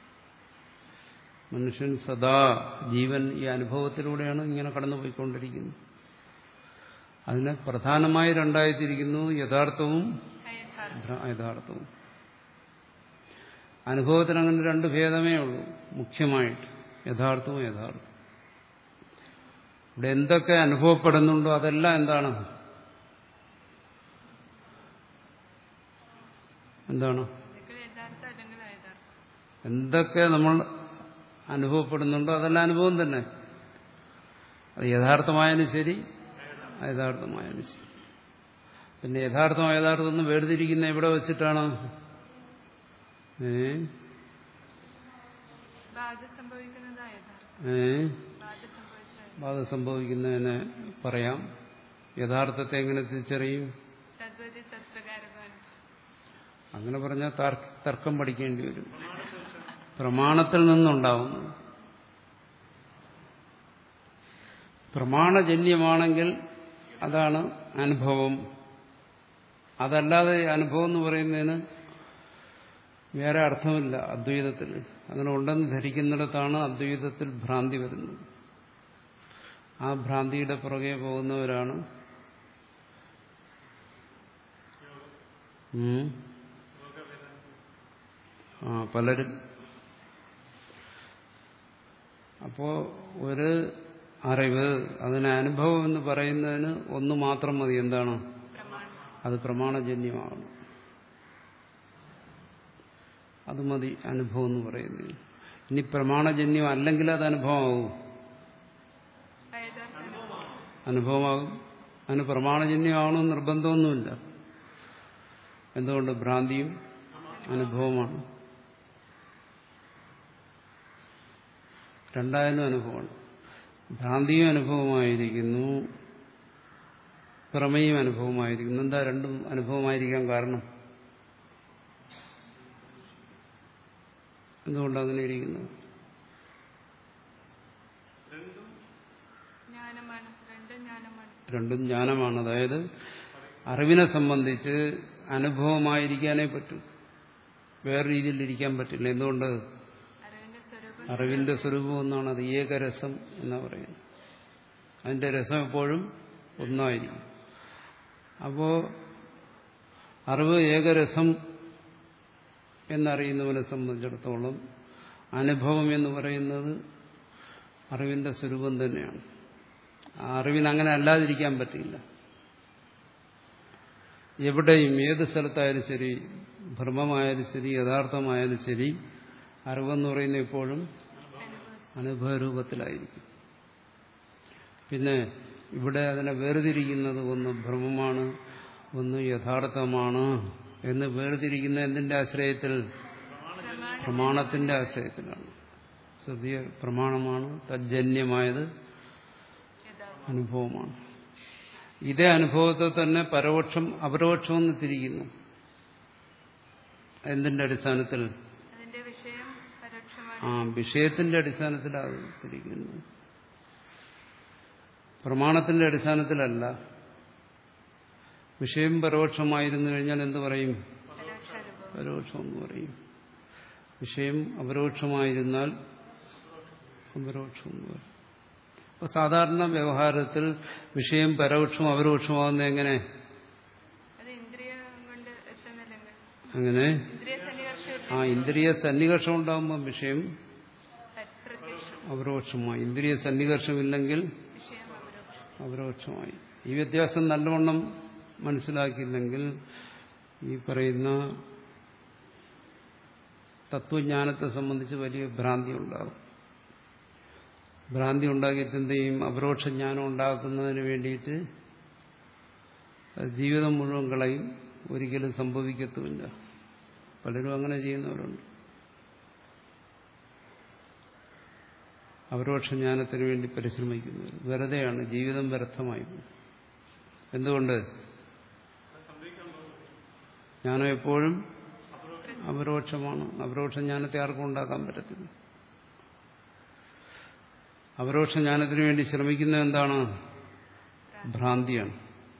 മനുഷ്യൻ സദാ, ജീവൻ ഈ അനുഭവത്തിലൂടെയാണ് ഇങ്ങനെ കടന്നുപോയിക്കൊണ്ടിരിക്കുന്നത്. അതിനെ പ്രധാനമായി രണ്ടായി തിരിക്കുന്നു: യഥാർത്ഥവും യഥാർത്ഥവും. അനുഭവത്തിന് അങ്ങനെ രണ്ട് ഭേദമേ ഉള്ളൂ മുഖ്യമായിട്ട്: യഥാർത്ഥവും യഥാർത്ഥവും. ഇവിടെ എന്തൊക്കെ അനുഭവപ്പെടുന്നുണ്ടോ അതെല്ലാം എന്താണ്? എന്താണ്? എന്തൊക്കെ നമ്മൾ അനുഭവപ്പെടുന്നുണ്ടോ അതെല്ലാം അനുഭവം തന്നെ. അത് യഥാർത്ഥമായാലും ശരി, അയഥാർത്ഥമായാലും ശരി. പിന്നെ യഥാർത്ഥം യഥാർത്ഥം ഒന്ന് വേർതിരിക്കുന്ന എവിടെ വെച്ചിട്ടാണ്? ഏ ഏ ബാധ സംഭവിക്കുന്നതിനെ പറയാം. യഥാർത്ഥത്തെ എങ്ങനെ തിരിച്ചറിയും? അങ്ങനെ പറഞ്ഞാൽ തർക്കം പഠിക്കേണ്ടി വരും. പ്രമാണത്തിൽ നിന്നുണ്ടാവുന്നു. പ്രമാണജന്യമാണെങ്കിൽ അതാണ് അനുഭവം. അതല്ലാതെ അനുഭവം എന്ന് പറയുന്നതിന് വേറെ അർത്ഥമില്ല അദ്വൈതത്തിൽ. അങ്ങനെ ഉണ്ടെന്ന് ധരിക്കുന്നിടത്താണ് അദ്വൈതത്തിൽ ഭ്രാന്തി വരുന്നത്. ആ ഭ്രാന്തിയുടെ പുറകെ പോകുന്നവരാണ് ആ പലരും. അപ്പോ ഒരു അറിവ്, അതിന് അനുഭവം എന്ന് പറയുന്നതിന് ഒന്ന് മാത്രം മതി. എന്താണ്? അത് പ്രമാണജന്യമാകണം. അത് മതി അനുഭവം എന്ന് പറയുന്നത്. ഇനി പ്രമാണജന്യം അല്ലെങ്കിൽ അത് അനുഭവമാകും. അനുഭവമാകും. അതിന് പ്രമാണജന്യമാകണമെന്ന് നിർബന്ധമൊന്നുമില്ല. എന്തുകൊണ്ട്? ഭ്രാന്തിയും അനുഭവമാണ്. രണ്ടായാലും അനുഭവമാണ്. ഭ്രാന്തിയും അനുഭവമായിരിക്കുന്നു, പ്രമേയം അനുഭവമായിരിക്കുന്നു. എന്താ രണ്ടും അനുഭവമായിരിക്കാൻ കാരണം? എന്തുകൊണ്ട് അങ്ങനെ ഇരിക്കുന്നു? രണ്ടും ജ്ഞാനമാണ്. അതായത് അറിവിനെ സംബന്ധിച്ച് അനുഭവമായിരിക്കാനേ പറ്റൂ, വേറെ രീതിയിൽ ഇരിക്കാൻ പറ്റില്ല. എന്തുകൊണ്ട്? അറിവിന്റെ സ്വരൂപം ഒന്നാണ്. അത് ഏകരസം എന്നാ പറയുന്നത്. അതിന്റെ രസം എപ്പോഴും ഒന്നായിരിക്കും. അപ്പോ അറിവ് ഏകരസം എന്നറിയുന്നവനെ സംബന്ധിച്ചിടത്തോളം അനുഭവം എന്ന് പറയുന്നത് അറിവിന്റെ സ്വരൂപം തന്നെയാണ്. ആ അറിവിന് അങ്ങനെ അല്ലാതിരിക്കാൻ പറ്റില്ല. എവിടെയും ഏത് സ്ഥലത്തായാലും ശരി, ഭ്രമമായാലും ശരി, യഥാർത്ഥമായാലും ശരി, അറിവെന്ന് പറയുന്നത് എപ്പോഴും അനുഭവരൂപത്തിലായിരിക്കും. പിന്നെ ഇവിടെ അതിനെ വേർതിരിക്കുന്നത് ഒന്ന് ഭ്രമമാണ്, ഒന്ന് യഥാർത്ഥമാണ് എന്ന് വേർതിരിക്കുന്ന എന്തിന്റെ ആശ്രയത്തിൽ? പ്രമാണത്തിന്റെ ആശ്രയത്തിലാണ്. ശ്രുതി പ്രമാണമാണ്, തജ്ജന്യമായത് അനുഭവമാണ്. ഇതേ അനുഭവത്തെ തന്നെ പരോക്ഷം അപരോക്ഷം എന്ന് തിരിക്കുന്നു. എന്തിന്റെ അടിസ്ഥാനത്തിൽ? ആ വിഷയത്തിന്റെ അടിസ്ഥാനത്തിലാണ് തിരിക്കുന്നു, പ്രമാണത്തിന്റെ അടിസ്ഥാനത്തിലല്ല. വിഷയം പരോക്ഷമായിരുന്നു കഴിഞ്ഞാൽ എന്ത് പറയും? പരോക്ഷം എന്ന് പറയും. വിഷയം അപരോക്ഷമായിരുന്നാൽ അപരോക്ഷം എന്ന് പറയും. അപ്പൊ സാധാരണ വ്യവഹാരത്തിൽ വിഷയം പരോക്ഷം അപരോക്ഷമാകുന്നത് എങ്ങനെ? അങ്ങനെ ആ ഇന്ദ്രിയ സന്നികർഷം ഉണ്ടാകുമ്പോൾ വിഷയം അപരോക്ഷമായി. ഇന്ദ്രിയ സന്നികർഷമില്ലെങ്കിൽ അപരോക്ഷമായി. ഈ വ്യത്യാസം നല്ലവണ്ണം മനസ്സിലാക്കിയില്ലെങ്കിൽ ഈ പറയുന്ന തത്വജ്ഞാനത്തെ സംബന്ധിച്ച് വലിയ ഭ്രാന്തി ഉണ്ടാകും. ഭ്രാന്തി ഉണ്ടാക്കിയിട്ട് എന്ത് ചെയ്യും? അപരോക്ഷ ജ്ഞാനം ഉണ്ടാക്കുന്നതിന് വേണ്ടിയിട്ട് ജീവിതം മുഴുവൻ കളയും. ഒരിക്കലും സംഭവിക്കത്തുമില്ല. പലരും അങ്ങനെ ചെയ്യുന്നവരുണ്ട്. അപരോക്ഷ ജ്ഞാനത്തിന് വേണ്ടി പരിശ്രമിക്കുന്നവർ വെറുതെയാണ്, ജീവിതം വ്യർത്ഥമായി. എന്തുകൊണ്ട്? ജ്ഞാനം എപ്പോഴും അപരോക്ഷമാണ്. അപരോക്ഷ ജ്ഞാനത്തെ ആർക്കും ഉണ്ടാക്കാൻ പറ്റത്തില്ല. അപരോക്ഷ ജ്ഞാനത്തിന് വേണ്ടി ശ്രമിക്കുന്നത് എന്താണ്? ഭ്രാന്തിയാണ്.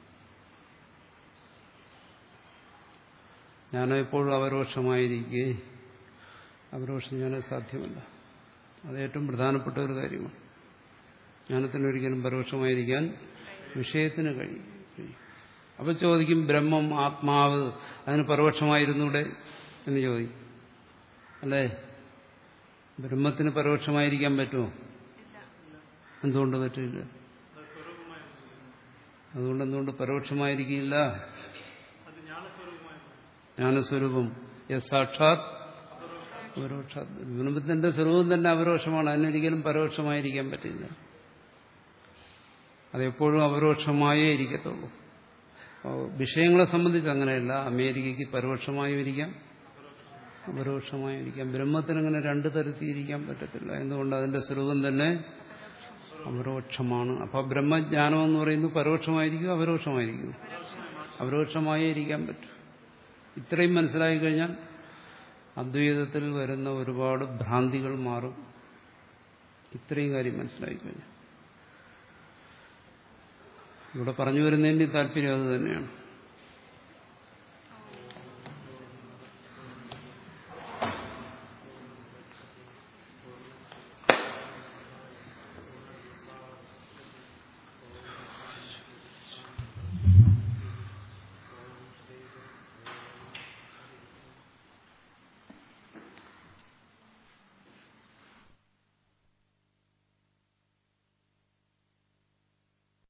ജ്ഞാനം എപ്പോഴും അപരോക്ഷമായിരിക്കെ അപരോക്ഷ ജ്ഞാനം സാധ്യമല്ല. അത് ഏറ്റവും പ്രധാനപ്പെട്ട ഒരു കാര്യമാണ്. ജ്ഞാനത്തിനൊരിക്കലും പരോക്ഷമായിരിക്കാൻ വിഷയത്തിന് കഴിയും. അപ്പൊ ചോദിക്കും, ബ്രഹ്മം ആത്മാവ് അതിന് പരോക്ഷമായിരുന്നൂടെ എന്ന് ചോദിക്കും. അല്ലേ? ബ്രഹ്മത്തിന് പരോക്ഷമായിരിക്കാൻ പറ്റുമോ? എന്തുകൊണ്ട് പറ്റില്ല? അതുകൊണ്ട് എന്തുകൊണ്ട് പരോക്ഷമായിരിക്കില്ല? ജ്ഞാനസ്വരൂപം സാക്ഷാത് അപരോക്ഷാത്. ബ്രഹ്മത്തിന്റെ സ്വരൂപം തന്നെ അപരോക്ഷമാണ്. അതിനൊരിക്കലും പരോക്ഷമായിരിക്കാൻ പറ്റില്ല. അതെപ്പോഴും അപരോക്ഷമായേ ഇരിക്കത്തുള്ളൂ. വിഷയങ്ങളെ സംബന്ധിച്ച് അങ്ങനെയല്ല. അമേരിക്കയ്ക്ക് പരോക്ഷമായും ഇരിക്കാം, അപരോക്ഷമായും ഇരിക്കാം. ബ്രഹ്മത്തിന് അങ്ങനെ രണ്ടു തരത്തിൽ ഇരിക്കാൻ പറ്റത്തില്ല. എന്തുകൊണ്ട്? അതിന്റെ സ്വരൂപം തന്നെ അപരോക്ഷമാണ്. അപ്പൊ ബ്രഹ്മജ്ഞാനം എന്ന് പറയുന്നത് പരോക്ഷമായിരിക്കും, അപരോക്ഷമായിരിക്കും. അപരോക്ഷമായേ ഇരിക്കാൻ പറ്റും. ഇത്രയും മനസ്സിലാക്കി കഴിഞ്ഞാൽ അദ്വൈതത്തിൽ വരുന്ന ഒരുപാട് ഭ്രാന്തികൾ മാറും. ഇത്രയും കാര്യം മനസ്സിലാക്കി കഴിഞ്ഞാൽ ഇവിടെ പറഞ്ഞു വരുന്നതിന്റെ താല്പര്യം അത് തന്നെയാണ്.